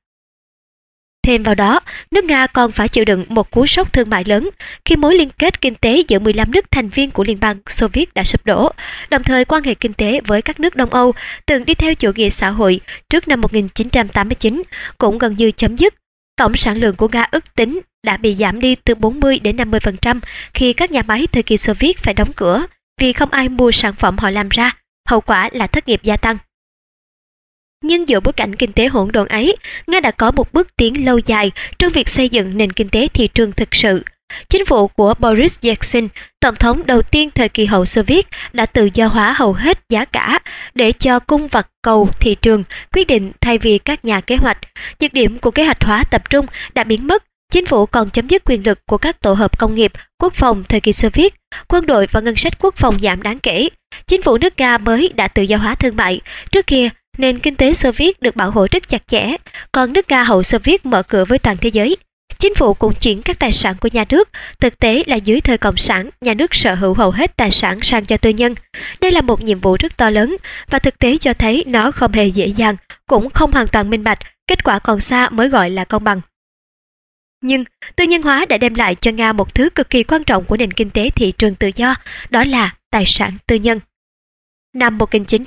Thêm vào đó, nước Nga còn phải chịu đựng một cú sốc thương mại lớn khi mối liên kết kinh tế giữa 15 nước thành viên của Liên bang Xô Viết đã sụp đổ, đồng thời quan hệ kinh tế với các nước Đông Âu từng đi theo chủ nghĩa xã hội trước năm 1989 cũng gần như chấm dứt. Tổng sản lượng của Nga ước tính đã bị giảm đi từ 40 đến 50% khi các nhà máy thời kỳ Xô Viết phải đóng cửa vì không ai mua sản phẩm họ làm ra, hậu quả là thất nghiệp gia tăng. Nhưng giữa bối cảnh kinh tế hỗn độn ấy, Nga đã có một bước tiến lâu dài trong việc xây dựng nền kinh tế thị trường thực sự. Chính phủ của Boris Yeltsin, tổng thống đầu tiên thời kỳ hậu Xô Viết, đã tự do hóa hầu hết giá cả để cho cung và cầu thị trường quyết định thay vì các nhà kế hoạch. Nhược điểm của kế hoạch hóa tập trung đã biến mất. Chính phủ còn chấm dứt quyền lực của các tổ hợp công nghiệp, quốc phòng thời kỳ Xô Viết, quân đội và ngân sách quốc phòng giảm đáng kể. Chính phủ nước Nga mới đã tự do hóa thương mại. Trước kia, nền kinh tế Xô Viết được bảo hộ rất chặt chẽ, còn nước Nga hậu Xô Viết mở cửa với toàn thế giới. Chính phủ cũng chuyển các tài sản của nhà nước, thực tế là dưới thời Cộng sản, nhà nước sở hữu hầu hết tài sản sang cho tư nhân. Đây là một nhiệm vụ rất to lớn và thực tế cho thấy nó không hề dễ dàng, cũng không hoàn toàn minh bạch, kết quả còn xa mới gọi là công bằng. Nhưng tư nhân hóa đã đem lại cho Nga một thứ cực kỳ quan trọng của nền kinh tế thị trường tự do, đó là tài sản tư nhân. Năm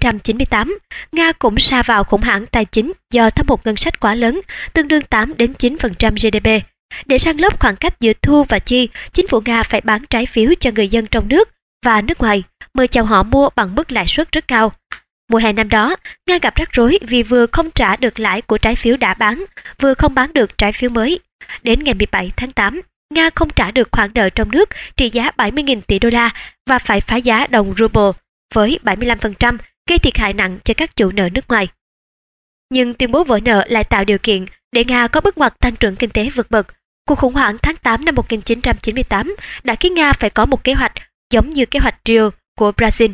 1998, Nga cũng sa vào khủng hoảng tài chính do thâm hụt ngân sách quá lớn, tương đương 8 đến 9% GDP. Để san lấp khoảng cách giữa thu và chi, chính phủ Nga phải bán trái phiếu cho người dân trong nước và nước ngoài, mời chào họ mua bằng mức lãi suất rất cao. Mùa hè năm đó, Nga gặp rắc rối vì vừa không trả được lãi của trái phiếu đã bán, vừa không bán được trái phiếu mới. Đến ngày 17 tháng 8, Nga không trả được khoản nợ trong nước trị giá 70.000 tỷ đô la và phải phá giá đồng ruble với 75%, gây thiệt hại nặng cho các chủ nợ nước ngoài. Nhưng tuyên bố vỡ nợ lại tạo điều kiện để Nga có bước ngoặt tăng trưởng kinh tế vượt bậc. Cuộc khủng hoảng tháng 8 năm 1998 đã khiến Nga phải có một kế hoạch giống như kế hoạch Rio của Brazil.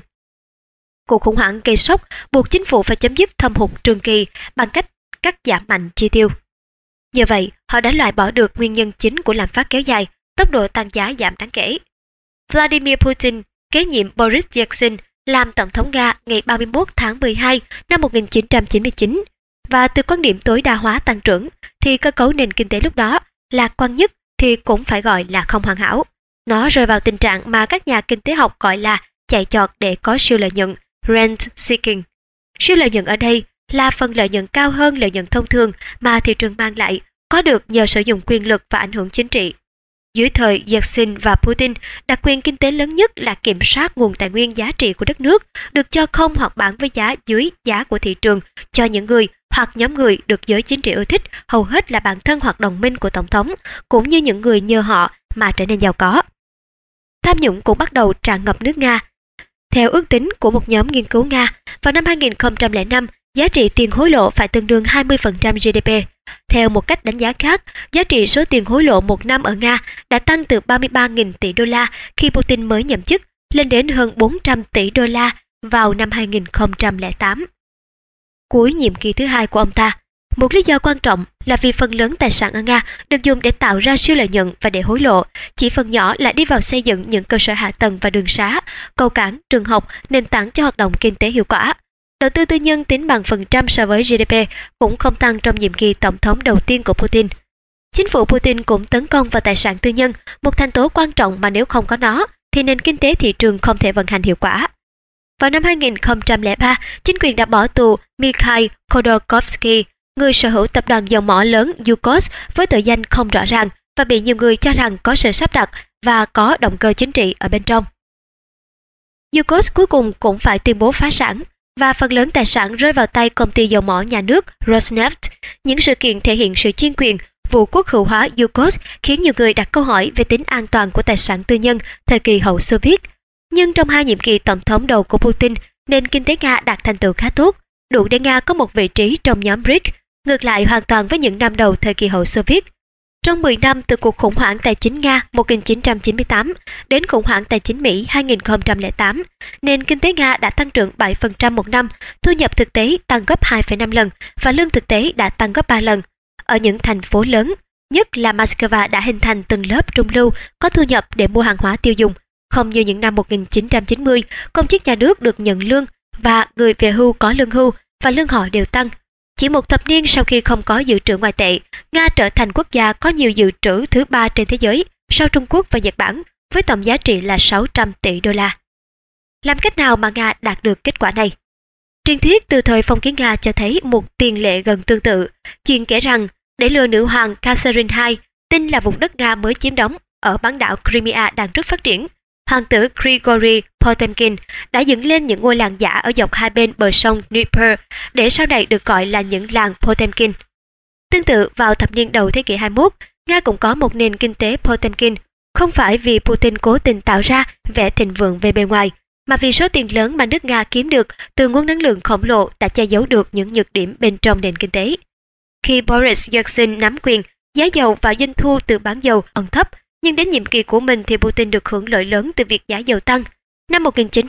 Cuộc khủng hoảng gây sốc buộc chính phủ phải chấm dứt thâm hụt trường kỳ bằng cách cắt giảm mạnh chi tiêu. Nhờ vậy, họ đã loại bỏ được nguyên nhân chính của lạm phát kéo dài, tốc độ tăng giá giảm đáng kể. Vladimir Putin kế nhiệm Boris Yeltsin làm tổng thống Nga ngày 31 tháng 12 năm 1999 và từ quan điểm tối đa hóa tăng trưởng thì cơ cấu nền kinh tế lúc đó lạc quan nhất thì cũng phải gọi là không hoàn hảo. Nó rơi vào tình trạng mà các nhà kinh tế học gọi là chạy chọt để có siêu lợi nhuận, rent seeking. Siêu lợi nhuận ở đây là phần lợi nhuận cao hơn lợi nhuận thông thường mà thị trường mang lại, có được nhờ sử dụng quyền lực và ảnh hưởng chính trị. Dưới thời Yeltsin và Putin, đặc quyền kinh tế lớn nhất là kiểm soát nguồn tài nguyên giá trị của đất nước, được cho không hoặc bán với giá dưới giá của thị trường cho những người hoặc nhóm người được giới chính trị ưa thích, hầu hết là bạn thân hoặc đồng minh của tổng thống, cũng như những người nhờ họ mà trở nên giàu có. Tham nhũng cũng bắt đầu tràn ngập nước Nga. Theo ước tính của một nhóm nghiên cứu Nga, vào năm 2005, giá trị tiền hối lộ phải tương đương 20% GDP. Theo một cách đánh giá khác, giá trị số tiền hối lộ một năm ở Nga đã tăng từ 33.000 tỷ đô la khi Putin mới nhậm chức lên đến hơn 400 tỷ đô la vào năm 2008. Cuối nhiệm kỳ thứ hai của ông ta, một lý do quan trọng là vì phần lớn tài sản ở Nga được dùng để tạo ra siêu lợi nhuận và để hối lộ, chỉ phần nhỏ lại đi vào xây dựng những cơ sở hạ tầng và đường xá, cầu cảng, trường học, nền tảng cho hoạt động kinh tế hiệu quả. Đầu tư tư nhân tính bằng phần trăm so với GDP cũng không tăng trong nhiệm kỳ tổng thống đầu tiên của Putin. Chính phủ Putin cũng tấn công vào tài sản tư nhân, một thành tố quan trọng mà nếu không có nó, thì nền kinh tế thị trường không thể vận hành hiệu quả. Vào năm 2003, chính quyền đã bỏ tù Mikhail Khodorkovsky, người sở hữu tập đoàn dầu mỏ lớn Yukos với tội danh không rõ ràng và bị nhiều người cho rằng có sự sắp đặt và có động cơ chính trị ở bên trong. Yukos cuối cùng cũng phải tuyên bố phá sản và phần lớn tài sản rơi vào tay công ty dầu mỏ nhà nước Rosneft. Những sự kiện thể hiện sự chuyên quyền, vụ quốc hữu hóa Yukos khiến nhiều người đặt câu hỏi về tính an toàn của tài sản tư nhân thời kỳ hậu Xô Viết. Nhưng trong hai nhiệm kỳ tổng thống đầu của Putin, nền kinh tế Nga đạt thành tựu khá tốt, đủ để Nga có một vị trí trong nhóm BRICS, ngược lại hoàn toàn với những năm đầu thời kỳ hậu Xô Viết. Trong 10 năm từ cuộc khủng hoảng tài chính Nga 1998 đến khủng hoảng tài chính Mỹ 2008, nền kinh tế Nga đã tăng trưởng 7% một năm, thu nhập thực tế tăng gấp 2,5 lần và lương thực tế đã tăng gấp 3 lần. Ở những thành phố lớn, Nhất là Moscow đã hình thành từng lớp trung lưu có thu nhập để mua hàng hóa tiêu dùng. Không như những năm 1990, công chức nhà nước được nhận lương và người về hưu có lương hưu và lương họ đều tăng. Chỉ một thập niên sau khi không có dự trữ ngoại tệ, Nga trở thành quốc gia có nhiều dự trữ thứ 3 trên thế giới sau Trung Quốc và Nhật Bản, với tổng giá trị là 600 tỷ đô la. Làm cách nào mà Nga đạt được kết quả này? Truyền thuyết từ thời phong kiến Nga cho thấy một tiền lệ gần tương tự. Chuyện kể rằng, để lừa nữ hoàng Catherine II tin là vùng đất Nga mới chiếm đóng ở bán đảo Crimea đang rất phát triển, hoàng tử Grigory Potemkin đã dựng lên những ngôi làng giả ở dọc hai bên bờ sông Dnieper để sau này được gọi là những làng Potemkin. Tương tự, vào thập niên đầu thế kỷ 21, Nga cũng có một nền kinh tế Potemkin, không phải vì Putin cố tình tạo ra vẻ thịnh vượng về bề ngoài, mà vì số tiền lớn mà nước Nga kiếm được từ nguồn năng lượng khổng lồ đã che giấu được những nhược điểm bên trong nền kinh tế. Khi Boris Yeltsin nắm quyền, giá dầu và doanh thu từ bán dầu còn thấp, nhưng đến nhiệm kỳ của mình thì Putin được hưởng lợi lớn từ việc giá dầu tăng. Năm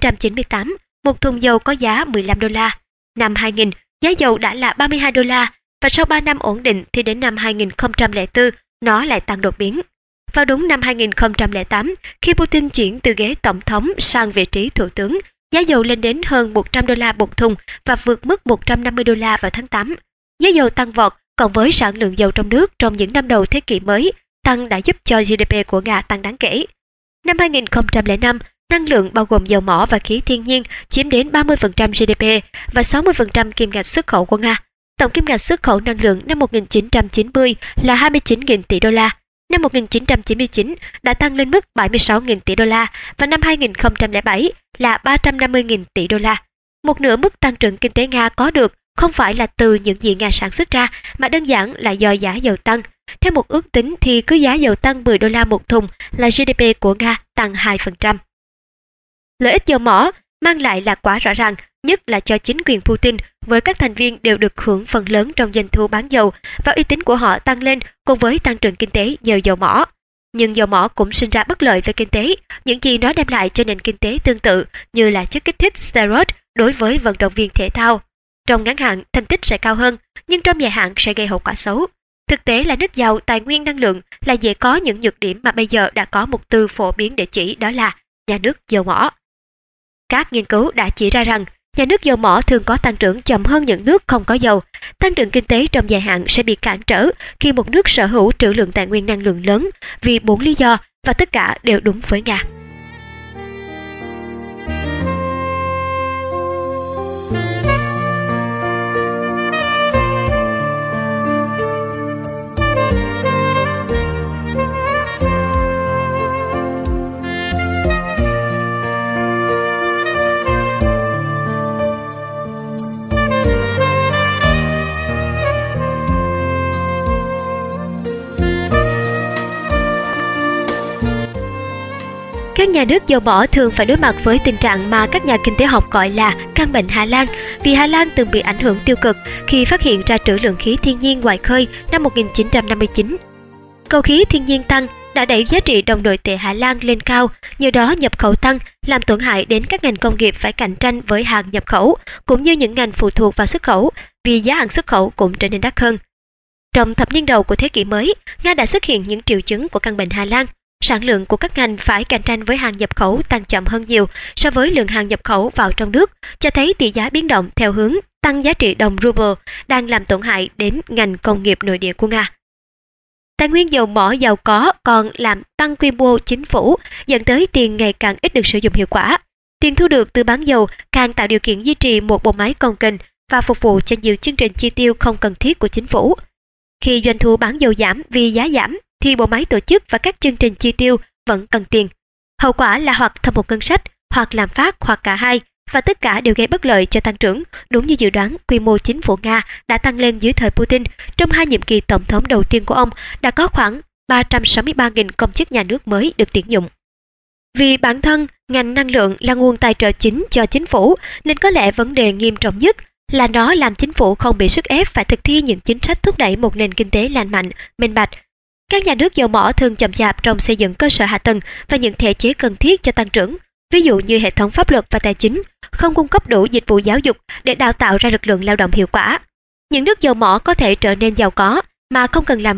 1998, một thùng dầu có giá 15 đô la. Năm 2000, giá dầu đã là 32 đô la, và sau 3 năm ổn định thì đến năm 2004, nó lại tăng đột biến. Vào đúng năm 2008, khi Putin chuyển từ ghế tổng thống sang vị trí thủ tướng, giá dầu lên đến hơn 100 đô la một thùng và vượt mức 150 đô la vào tháng 8. Giá dầu tăng vọt, cộng với sản lượng dầu trong nước trong những năm đầu thế kỷ mới, tăng đã giúp cho GDP của Nga tăng đáng kể. Năm 2005, năng lượng bao gồm dầu mỏ và khí thiên nhiên chiếm đến 30% GDP và 60% kim ngạch xuất khẩu của Nga. Tổng kim ngạch xuất khẩu năng lượng năm 1990 là 29.000 tỷ đô la. Năm 1999 đã tăng lên mức 76.000 tỷ đô la và năm 2007 là 350.000 tỷ đô la. Một nửa mức tăng trưởng kinh tế Nga có được không phải là từ những gì Nga sản xuất ra, mà đơn giản là do giá dầu tăng. Theo một ước tính thì cứ giá dầu tăng 10 đô la một thùng là GDP của Nga tăng 2%. Lợi ích dầu mỏ mang lại là quá rõ ràng, nhất là cho chính quyền Putin, với các thành viên đều được hưởng phần lớn trong doanh thu bán dầu và uy tín của họ tăng lên cùng với tăng trưởng kinh tế nhờ dầu mỏ. Nhưng dầu mỏ cũng sinh ra bất lợi về kinh tế, những gì nó đem lại cho nền kinh tế tương tự như là chất kích thích steroid đối với vận động viên thể thao. Trong ngắn hạn, thành tích sẽ cao hơn, nhưng trong dài hạn sẽ gây hậu quả xấu. Thực tế là nước giàu tài nguyên năng lượng là dễ có những nhược điểm mà bây giờ đã có một từ phổ biến để chỉ, đó là nhà nước dầu mỏ. Các nghiên cứu đã chỉ ra rằng nhà nước dầu mỏ thường có tăng trưởng chậm hơn những nước không có dầu. Tăng trưởng kinh tế trong dài hạn sẽ bị cản trở khi một nước sở hữu trữ lượng tài nguyên năng lượng lớn vì 4 lý do, và tất cả đều đúng với Nga. Các nhà nước dầu mỏ thường phải đối mặt với tình trạng mà các nhà kinh tế học gọi là căn bệnh Hà Lan, vì Hà Lan từng bị ảnh hưởng tiêu cực khi phát hiện ra trữ lượng khí thiên nhiên ngoài khơi năm 1959. Cầu khí thiên nhiên tăng đã đẩy giá trị đồng nội tệ Hà Lan lên cao, nhờ đó nhập khẩu tăng, làm tổn hại đến các ngành công nghiệp phải cạnh tranh với hàng nhập khẩu, cũng như những ngành phụ thuộc vào xuất khẩu, vì giá hàng xuất khẩu cũng trở nên đắt hơn. Trong thập niên đầu của thế kỷ mới, Nga đã xuất hiện những triệu chứng của căn bệnh Hà Lan. Sản lượng của các ngành phải cạnh tranh với hàng nhập khẩu tăng chậm hơn nhiều so với lượng hàng nhập khẩu vào trong nước, cho thấy tỷ giá biến động theo hướng tăng giá trị đồng ruble đang làm tổn hại đến ngành công nghiệp nội địa của Nga. Tài nguyên dầu mỏ giàu có còn làm tăng quy mô chính phủ, dẫn tới tiền ngày càng ít được sử dụng hiệu quả. Tiền thu được từ bán dầu càng tạo điều kiện duy trì một bộ máy cồng kềnh và phục vụ cho nhiều chương trình chi tiêu không cần thiết của chính phủ. Khi doanh thu bán dầu giảm vì giá giảm, thì bộ máy tổ chức và các chương trình chi tiêu vẫn cần tiền. Hậu quả là hoặc thâm hụt ngân sách, hoặc lạm phát, hoặc cả hai, và tất cả đều gây bất lợi cho tăng trưởng. Đúng như dự đoán, quy mô chính phủ Nga đã tăng lên dưới thời Putin. Trong 2 nhiệm kỳ tổng thống đầu tiên của ông, đã có khoảng 363.000 công chức nhà nước mới được tuyển dụng. Vì bản thân, ngành năng lượng là nguồn tài trợ chính cho chính phủ, nên có lẽ vấn đề nghiêm trọng nhất là nó làm chính phủ không bị sức ép phải thực thi những chính sách thúc đẩy một nền kinh tế lành mạnh, minh bạch. Các nhà nước dầu mỏ thường chậm chạp trong xây dựng cơ sở hạ tầng và những thể chế cần thiết cho tăng trưởng, ví dụ như hệ thống pháp luật và tài chính, không cung cấp đủ dịch vụ giáo dục để đào tạo ra lực lượng lao động hiệu quả. Những nước dầu mỏ có thể trở nên giàu có mà không cần làm việc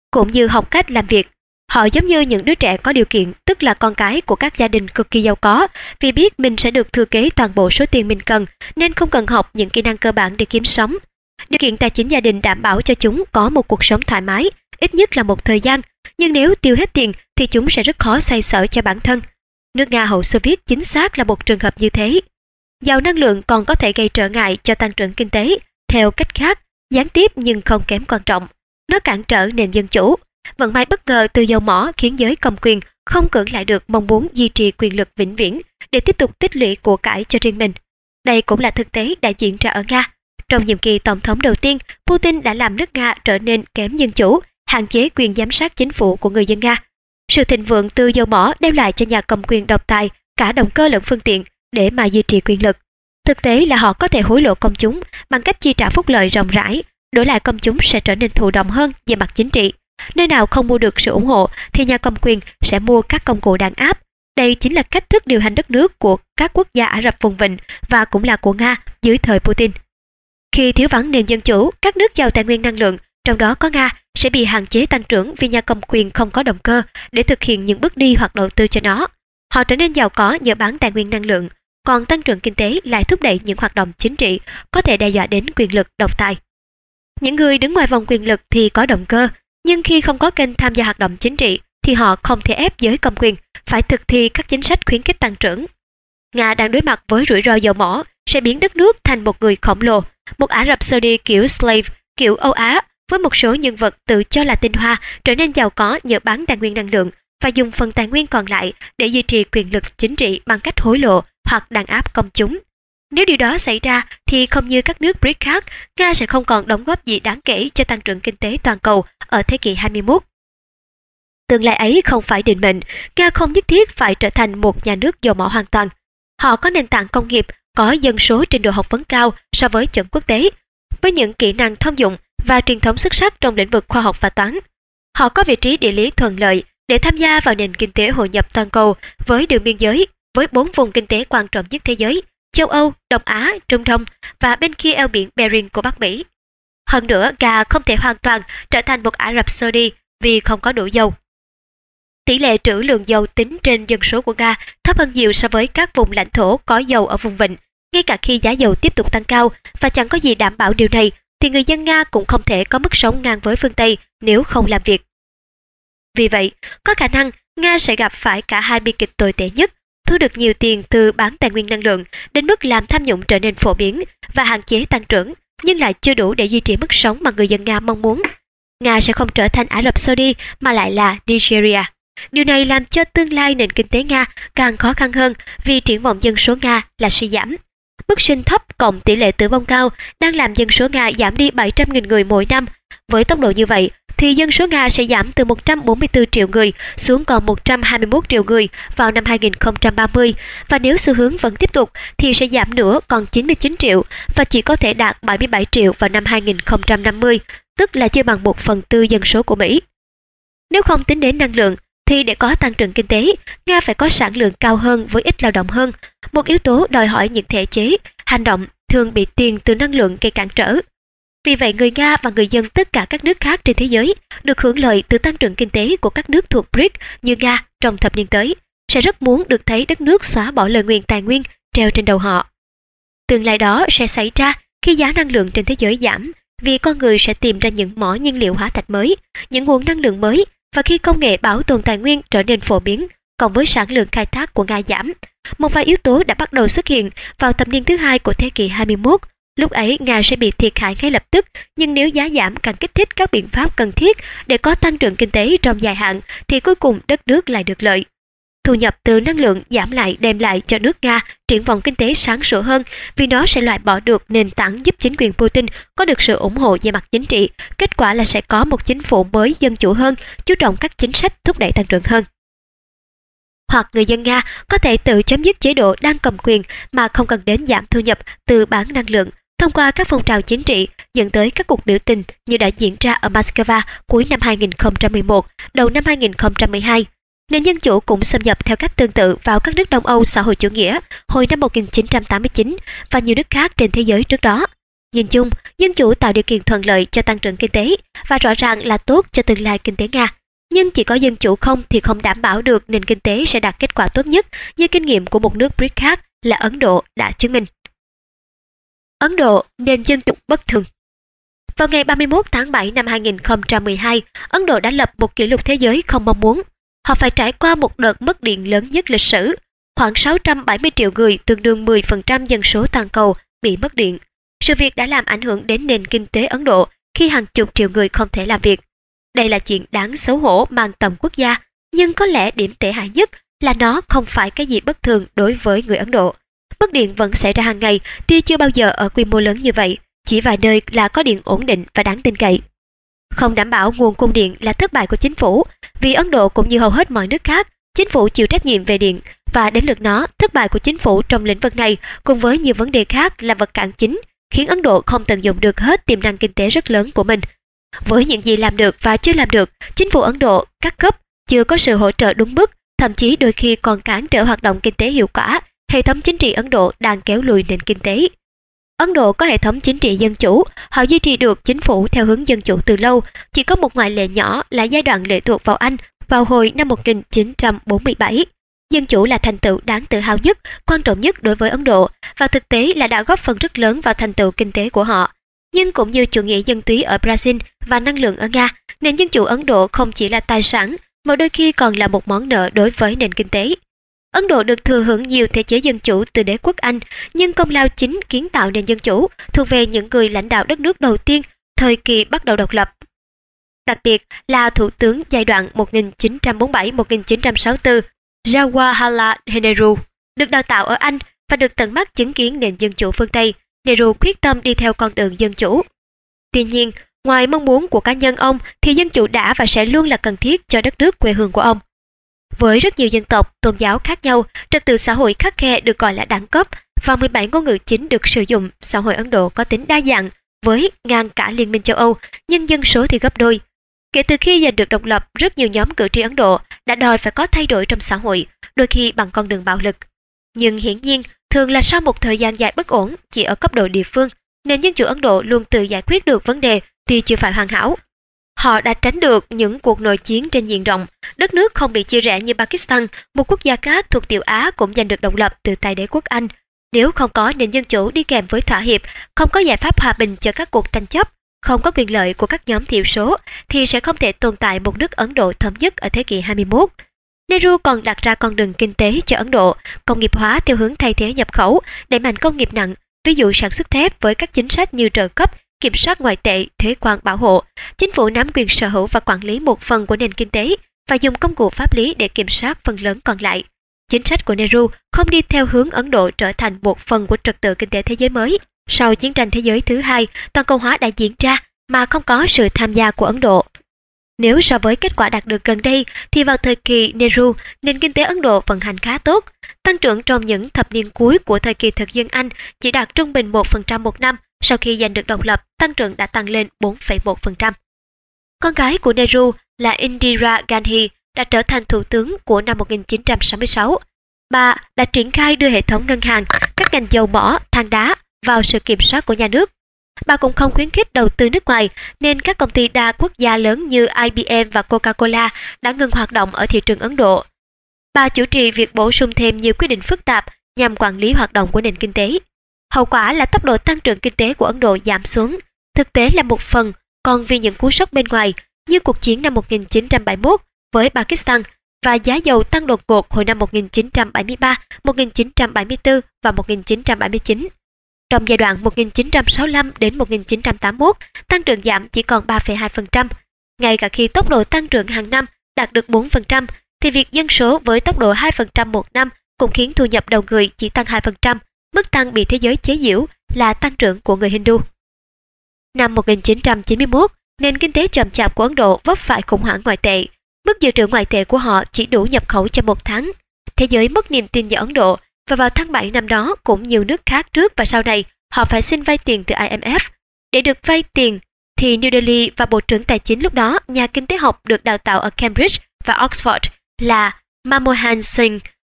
cũng như học cách làm việc. Họ giống như những đứa trẻ có điều kiện, tức là con cái của các gia đình cực kỳ giàu có, vì biết mình sẽ được thừa kế toàn bộ số tiền mình cần, nên không cần học những kỹ năng cơ bản để kiếm sống. Điều kiện tài chính gia đình đảm bảo cho chúng có một cuộc sống thoải mái, ít nhất là một thời gian, nhưng nếu tiêu hết tiền thì chúng sẽ rất khó xoay sở cho bản thân. Nước Nga hậu Xô Viết chính xác là một trường hợp như thế. Giàu năng lượng còn có thể gây trở ngại cho tăng trưởng kinh tế, theo cách khác, gián tiếp nhưng không kém quan trọng. Nó cản trở nền dân chủ. Vận may bất ngờ từ dầu mỏ khiến giới cầm quyền không cưỡng lại được mong muốn duy trì quyền lực vĩnh viễn để tiếp tục tích lũy của cải cho riêng mình. Đây cũng là thực tế đã diễn ra ở Nga. Trong nhiệm kỳ tổng thống đầu tiên, Putin đã làm nước Nga trở nên kém dân chủ, hạn chế quyền giám sát chính phủ của người dân Nga. Sự thịnh vượng từ dầu mỏ đem lại cho nhà cầm quyền độc tài cả động cơ lẫn phương tiện để mà duy trì quyền lực. Thực tế là họ có thể hối lộ công chúng bằng cách chi trả phúc lợi rộng rãi, đổi lại công chúng sẽ trở nên thụ động hơn về mặt chính trị. Nơi nào không mua được sự ủng hộ thì nhà cầm quyền sẽ mua các công cụ đàn áp. Đây chính là cách thức điều hành đất nước của các quốc gia Ả Rập vùng vịnh và cũng là của Nga dưới thời Putin. Khi thiếu vắng nền dân chủ, các nước giàu tài nguyên năng lượng, trong đó có Nga, sẽ bị hạn chế tăng trưởng vì nhà cầm quyền không có động cơ để thực hiện những bước đi hoặc đầu tư cho nó. Họ trở nên giàu có nhờ bán tài nguyên năng lượng, còn tăng trưởng kinh tế lại thúc đẩy những hoạt động chính trị có thể đe dọa đến quyền lực độc tài. Những người đứng ngoài vòng quyền lực thì có động cơ, nhưng khi không có kênh tham gia hoạt động chính trị thì họ không thể ép giới cầm quyền phải thực thi các chính sách khuyến khích tăng trưởng. Nga đang đối mặt với rủi ro dầu mỏ sẽ biến đất nước thành một người khổng lồ, một Ả Rập Saudi kiểu slave, kiểu Âu Á, với một số nhân vật tự cho là tinh hoa trở nên giàu có nhờ bán tài nguyên năng lượng và dùng phần tài nguyên còn lại để duy trì quyền lực chính trị bằng cách hối lộ hoặc đàn áp công chúng. Nếu điều đó xảy ra thì không như các nước BRICS khác, Nga sẽ không còn đóng góp gì đáng kể cho tăng trưởng kinh tế toàn cầu ở thế kỷ 21. Tương lai ấy không phải định mệnh, Nga không nhất thiết phải trở thành một nhà nước dầu mỏ hoàn toàn. Họ có nền tảng công nghiệp, có dân số trình độ học vấn cao so với chuẩn quốc tế, với những kỹ năng thông dụng và truyền thống xuất sắc trong lĩnh vực khoa học và toán. Họ có vị trí địa lý thuận lợi để tham gia vào nền kinh tế hội nhập toàn cầu với đường biên giới, với 4 vùng kinh tế quan trọng nhất thế giới: châu Âu, Đông Á, Trung Đông và bên kia eo biển Bering của Bắc Mỹ. Hơn nữa, Nga không thể hoàn toàn trở thành một Ả Rập Saudi vì không có đủ dầu. Tỷ lệ trữ lượng dầu tính trên dân số của Nga thấp hơn nhiều so với các vùng lãnh thổ có dầu ở vùng vịnh. Ngay cả khi giá dầu tiếp tục tăng cao và chẳng có gì đảm bảo điều này, thì người dân Nga cũng không thể có mức sống ngang với phương Tây nếu không làm việc. Vì vậy, có khả năng Nga sẽ gặp phải cả hai bi kịch tồi tệ nhất: thu được nhiều tiền từ bán tài nguyên năng lượng đến mức làm tham nhũng trở nên phổ biến và hạn chế tăng trưởng, nhưng lại chưa đủ để duy trì mức sống mà người dân Nga mong muốn. Nga sẽ không trở thành Ả Rập Saudi mà lại là Nigeria. Điều này làm cho tương lai nền kinh tế Nga càng khó khăn hơn vì triển vọng dân số Nga là suy giảm. Mức sinh thấp cộng tỷ lệ tử vong cao đang làm dân số Nga giảm đi 700.000 người mỗi năm. Với tốc độ như vậy, thì dân số Nga sẽ giảm từ 144 triệu người xuống còn 121 triệu người vào năm 2030, và nếu xu hướng vẫn tiếp tục thì sẽ giảm nữa còn 99 triệu và chỉ có thể đạt 77 triệu vào năm 2050, tức là chưa bằng 1/4 dân số của Mỹ. Nếu không tính đến năng lượng, thì để có tăng trưởng kinh tế, Nga phải có sản lượng cao hơn với ít lao động hơn, một yếu tố đòi hỏi những thể chế, hành động thường bị tiền từ năng lượng gây cản trở. Vì vậy, người Nga và người dân tất cả các nước khác trên thế giới được hưởng lợi từ tăng trưởng kinh tế của các nước thuộc BRICS như Nga trong thập niên tới, sẽ rất muốn được thấy đất nước xóa bỏ lời nguyền tài nguyên treo trên đầu họ. Tương lai đó sẽ xảy ra khi giá năng lượng trên thế giới giảm, vì con người sẽ tìm ra những mỏ nhiên liệu hóa thạch mới, những nguồn năng lượng mới, và khi công nghệ bảo tồn tài nguyên trở nên phổ biến, cộng với sản lượng khai thác của Nga giảm, một vài yếu tố đã bắt đầu xuất hiện vào thập niên thứ hai của thế kỷ 21. Lúc ấy Nga sẽ bị thiệt hại ngay lập tức, nhưng nếu giá giảm càng kích thích các biện pháp cần thiết để có tăng trưởng kinh tế trong dài hạn, thì cuối cùng đất nước lại được lợi. Thu nhập từ năng lượng giảm lại đem lại cho nước Nga triển vọng kinh tế sáng sủa hơn, vì nó sẽ loại bỏ được nền tảng giúp chính quyền Putin có được sự ủng hộ về mặt chính trị. Kết quả là sẽ có một chính phủ mới dân chủ hơn, chú trọng các chính sách thúc đẩy tăng trưởng hơn. Hoặc người dân Nga có thể tự chấm dứt chế độ đang cầm quyền mà không cần đến giảm thu nhập từ bán năng lượng thông qua các phong trào chính trị, dẫn tới các cuộc biểu tình như đã diễn ra ở Moscow cuối năm 2011, đầu năm 2012. Nền dân chủ cũng xâm nhập theo cách tương tự vào các nước Đông Âu xã hội chủ nghĩa hồi năm 1989 và nhiều nước khác trên thế giới trước đó. Nhìn chung, dân chủ tạo điều kiện thuận lợi cho tăng trưởng kinh tế và rõ ràng là tốt cho tương lai kinh tế Nga. Nhưng chỉ có dân chủ không thì không đảm bảo được nền kinh tế sẽ đạt kết quả tốt nhất, như kinh nghiệm của một nước BRICS khác là Ấn Độ đã chứng minh. Ấn Độ, nền dân chủ bất thường. Vào ngày 31 tháng 7 năm 2012, Ấn Độ đã lập một kỷ lục thế giới không mong muốn. Họ phải trải qua một đợt mất điện lớn nhất lịch sử. Khoảng 670 triệu người, tương đương 10% dân số toàn cầu, bị mất điện. Sự việc đã làm ảnh hưởng đến nền kinh tế Ấn Độ khi hàng chục triệu người không thể làm việc. Đây là chuyện đáng xấu hổ mang tầm quốc gia, nhưng có lẽ điểm tệ hại nhất là nó không phải cái gì bất thường đối với người Ấn Độ. Mất điện vẫn xảy ra hàng ngày, tuy chưa bao giờ ở quy mô lớn như vậy, chỉ vài nơi là có điện ổn định và đáng tin cậy. Không đảm bảo nguồn cung điện là thất bại của chính phủ, vì Ấn Độ cũng như hầu hết mọi nước khác, chính phủ chịu trách nhiệm về điện, và đến lượt nó, thất bại của chính phủ trong lĩnh vực này cùng với nhiều vấn đề khác là vật cản chính, khiến Ấn Độ không tận dụng được hết tiềm năng kinh tế rất lớn của mình. Với những gì làm được và chưa làm được, chính phủ Ấn Độ, các cấp, chưa có sự hỗ trợ đúng mức, thậm chí đôi khi còn cản trở hoạt động kinh tế hiệu quả, hệ thống chính trị Ấn Độ đang kéo lùi nền kinh tế. Ấn Độ có hệ thống chính trị dân chủ, họ duy trì được chính phủ theo hướng dân chủ từ lâu, chỉ có một ngoại lệ nhỏ là giai đoạn lệ thuộc vào Anh vào hồi năm 1947. Dân chủ là thành tựu đáng tự hào nhất, quan trọng nhất đối với Ấn Độ, và thực tế là đã góp phần rất lớn vào thành tựu kinh tế của họ. Nhưng cũng như chủ nghĩa dân túy ở Brazil và năng lượng ở Nga, nền dân chủ Ấn Độ không chỉ là tài sản, mà đôi khi còn là một món nợ đối với nền kinh tế. Ấn Độ được thừa hưởng nhiều thể chế dân chủ từ đế quốc Anh, nhưng công lao chính kiến tạo nền dân chủ thuộc về những người lãnh đạo đất nước đầu tiên thời kỳ bắt đầu độc lập. Đặc biệt là Thủ tướng giai đoạn 1947-1964 Jawaharlal Nehru, được đào tạo ở Anh và được tận mắt chứng kiến nền dân chủ phương Tây. Nehru quyết tâm đi theo con đường dân chủ. Tuy nhiên, ngoài mong muốn của cá nhân ông thì dân chủ đã và sẽ luôn là cần thiết cho đất nước quê hương của ông. Với rất nhiều dân tộc, tôn giáo khác nhau, trật tự xã hội khắt khe được gọi là đẳng cấp và 17 ngôn ngữ chính được sử dụng. Xã hội Ấn Độ có tính đa dạng với ngang cả Liên minh châu Âu, nhưng dân số thì gấp đôi. Kể từ khi giành được độc lập, rất nhiều nhóm cử tri Ấn Độ đã đòi phải có thay đổi trong xã hội, đôi khi bằng con đường bạo lực. Nhưng hiển nhiên, thường là sau một thời gian dài bất ổn chỉ ở cấp độ địa phương, nền dân chủ Ấn Độ luôn tự giải quyết được vấn đề tuy chưa phải hoàn hảo. Họ đã tránh được những cuộc nội chiến trên diện rộng, đất nước không bị chia rẽ như Pakistan, một quốc gia khác thuộc Tiểu Á cũng giành được độc lập từ tay đế quốc Anh. Nếu không có nền dân chủ đi kèm với thỏa hiệp, không có giải pháp hòa bình cho các cuộc tranh chấp, không có quyền lợi của các nhóm thiểu số, thì sẽ không thể tồn tại một nước Ấn Độ thống nhất ở thế kỷ 21. Nehru còn đặt ra con đường kinh tế cho Ấn Độ, công nghiệp hóa theo hướng thay thế nhập khẩu, đẩy mạnh công nghiệp nặng, ví dụ sản xuất thép với các chính sách như trợ cấp, kiểm soát ngoại tệ, thuế quan bảo hộ. Chính phủ nắm quyền sở hữu và quản lý một phần của nền kinh tế và dùng công cụ pháp lý để kiểm soát phần lớn còn lại. Chính sách của Nehru không đi theo hướng Ấn Độ trở thành một phần của trật tự kinh tế thế giới mới. Sau chiến tranh thế giới thứ hai, toàn cầu hóa đã diễn ra mà không có sự tham gia của Ấn Độ. Nếu so với kết quả đạt được gần đây, thì vào thời kỳ Nehru, nền kinh tế Ấn Độ vận hành khá tốt. Tăng trưởng trong những thập niên cuối của thời kỳ thực dân Anh chỉ đạt trung bình 1% một năm. Sau khi giành được độc lập, tăng trưởng đã tăng lên 4,1%. Con gái của Nehru là Indira Gandhi đã trở thành thủ tướng của năm 1966. Bà đã triển khai đưa hệ thống ngân hàng, các ngành dầu mỏ, than đá vào sự kiểm soát của nhà nước. Bà cũng không khuyến khích đầu tư nước ngoài, nên các công ty đa quốc gia lớn như IBM và Coca-Cola đã ngừng hoạt động ở thị trường Ấn Độ. Bà chủ trì việc bổ sung thêm nhiều quy định phức tạp nhằm quản lý hoạt động của nền kinh tế. Hậu quả là tốc độ tăng trưởng kinh tế của Ấn Độ giảm xuống, thực tế là một phần còn vì những cú sốc bên ngoài như cuộc chiến năm 1971 với Pakistan và giá dầu tăng đột ngột hồi năm 1973, 1974 và 1979. Trong giai đoạn 1965 đến 1981, tăng trưởng giảm chỉ còn 3,2%. Ngay cả khi tốc độ tăng trưởng hàng năm đạt được 4%, thì việc dân số với tốc độ 2% một năm cũng khiến thu nhập đầu người chỉ tăng 2%. Mức tăng bị thế giới chế giễu là tăng trưởng của người Hindu. Năm 1991, nền kinh tế chậm chạp của Ấn Độ vấp phải khủng hoảng ngoại tệ. Mức dự trữ ngoại tệ của họ chỉ đủ nhập khẩu cho một tháng. Thế giới mất niềm tin vào Ấn Độ và vào tháng 7 năm đó cũng nhiều nước khác trước và sau này họ phải xin vay tiền từ IMF. Để được vay tiền thì New Delhi và Bộ trưởng Tài chính lúc đó, nhà kinh tế học được đào tạo ở Cambridge và Oxford là Manmohan Singh,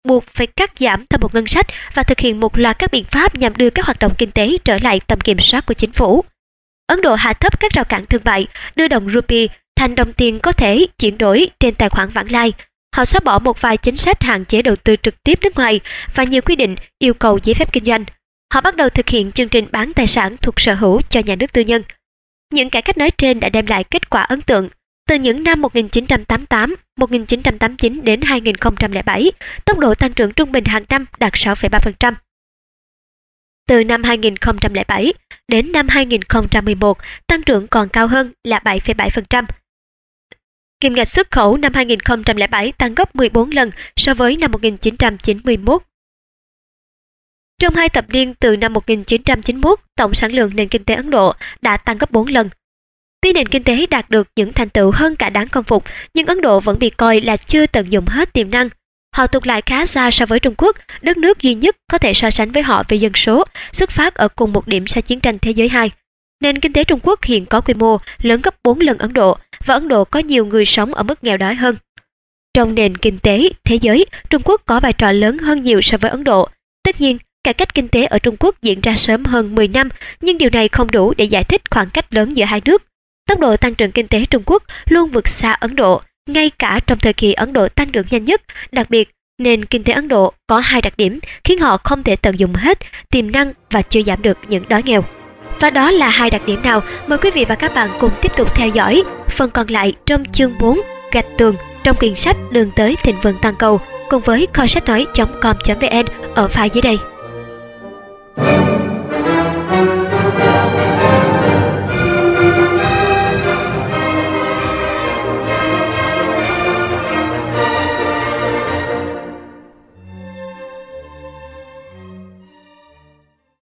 buộc phải cắt giảm thâm hụt ngân sách và thực hiện một loạt các biện pháp nhằm đưa các hoạt động kinh tế trở lại tầm kiểm soát của chính phủ. Ấn Độ hạ thấp các rào cản thương mại, đưa đồng rupee thành đồng tiền có thể chuyển đổi trên tài khoản vãng lai. Họ xóa bỏ một vài chính sách hạn chế đầu tư trực tiếp nước ngoài và nhiều quy định yêu cầu giấy phép kinh doanh. Họ bắt đầu thực hiện chương trình bán tài sản thuộc sở hữu cho nhà nước tư nhân. Những cải cách nói trên đã đem lại kết quả ấn tượng. Từ những năm 1988, 1989 đến 2007, tốc độ tăng trưởng trung bình hàng năm đạt 6,3%. Từ năm 2007 đến năm 2011, tăng trưởng còn cao hơn là 7,7%. Kim ngạch xuất khẩu năm 2007 tăng gấp 14 lần so với năm 1991. Trong 2 thập niên từ năm 1991, tổng sản lượng nền kinh tế Ấn Độ đã tăng gấp 4 lần. Tuy nền kinh tế đạt được những thành tựu hơn cả đáng khâm phục, nhưng Ấn Độ vẫn bị coi là chưa tận dụng hết tiềm năng. Họ tụt lại khá xa so với Trung Quốc, đất nước duy nhất có thể so sánh với họ về dân số, xuất phát ở cùng một điểm sau chiến tranh thế giới II. Nền kinh tế Trung Quốc hiện có quy mô lớn gấp 4 lần Ấn Độ, và Ấn Độ có nhiều người sống ở mức nghèo đói hơn. Trong nền kinh tế thế giới, Trung Quốc có vai trò lớn hơn nhiều so với Ấn Độ. Tất nhiên, cải cách kinh tế ở Trung Quốc diễn ra sớm hơn 10 năm, nhưng điều này không đủ để giải thích khoảng cách lớn giữa hai nước. Tốc độ tăng trưởng kinh tế Trung Quốc luôn vượt xa Ấn Độ, ngay cả trong thời kỳ Ấn Độ tăng trưởng nhanh nhất. Đặc biệt, nền kinh tế Ấn Độ có 2 đặc điểm khiến họ không thể tận dụng hết tiềm năng và chưa giảm được những đói nghèo. Và đó là 2 đặc điểm nào? Mời quý vị và các bạn cùng tiếp tục theo dõi phần còn lại trong chương 4 gạch tường trong quyển sách Đường tới thịnh vượng toàn cầu cùng với kho sách nói.com.vn ở file dưới đây.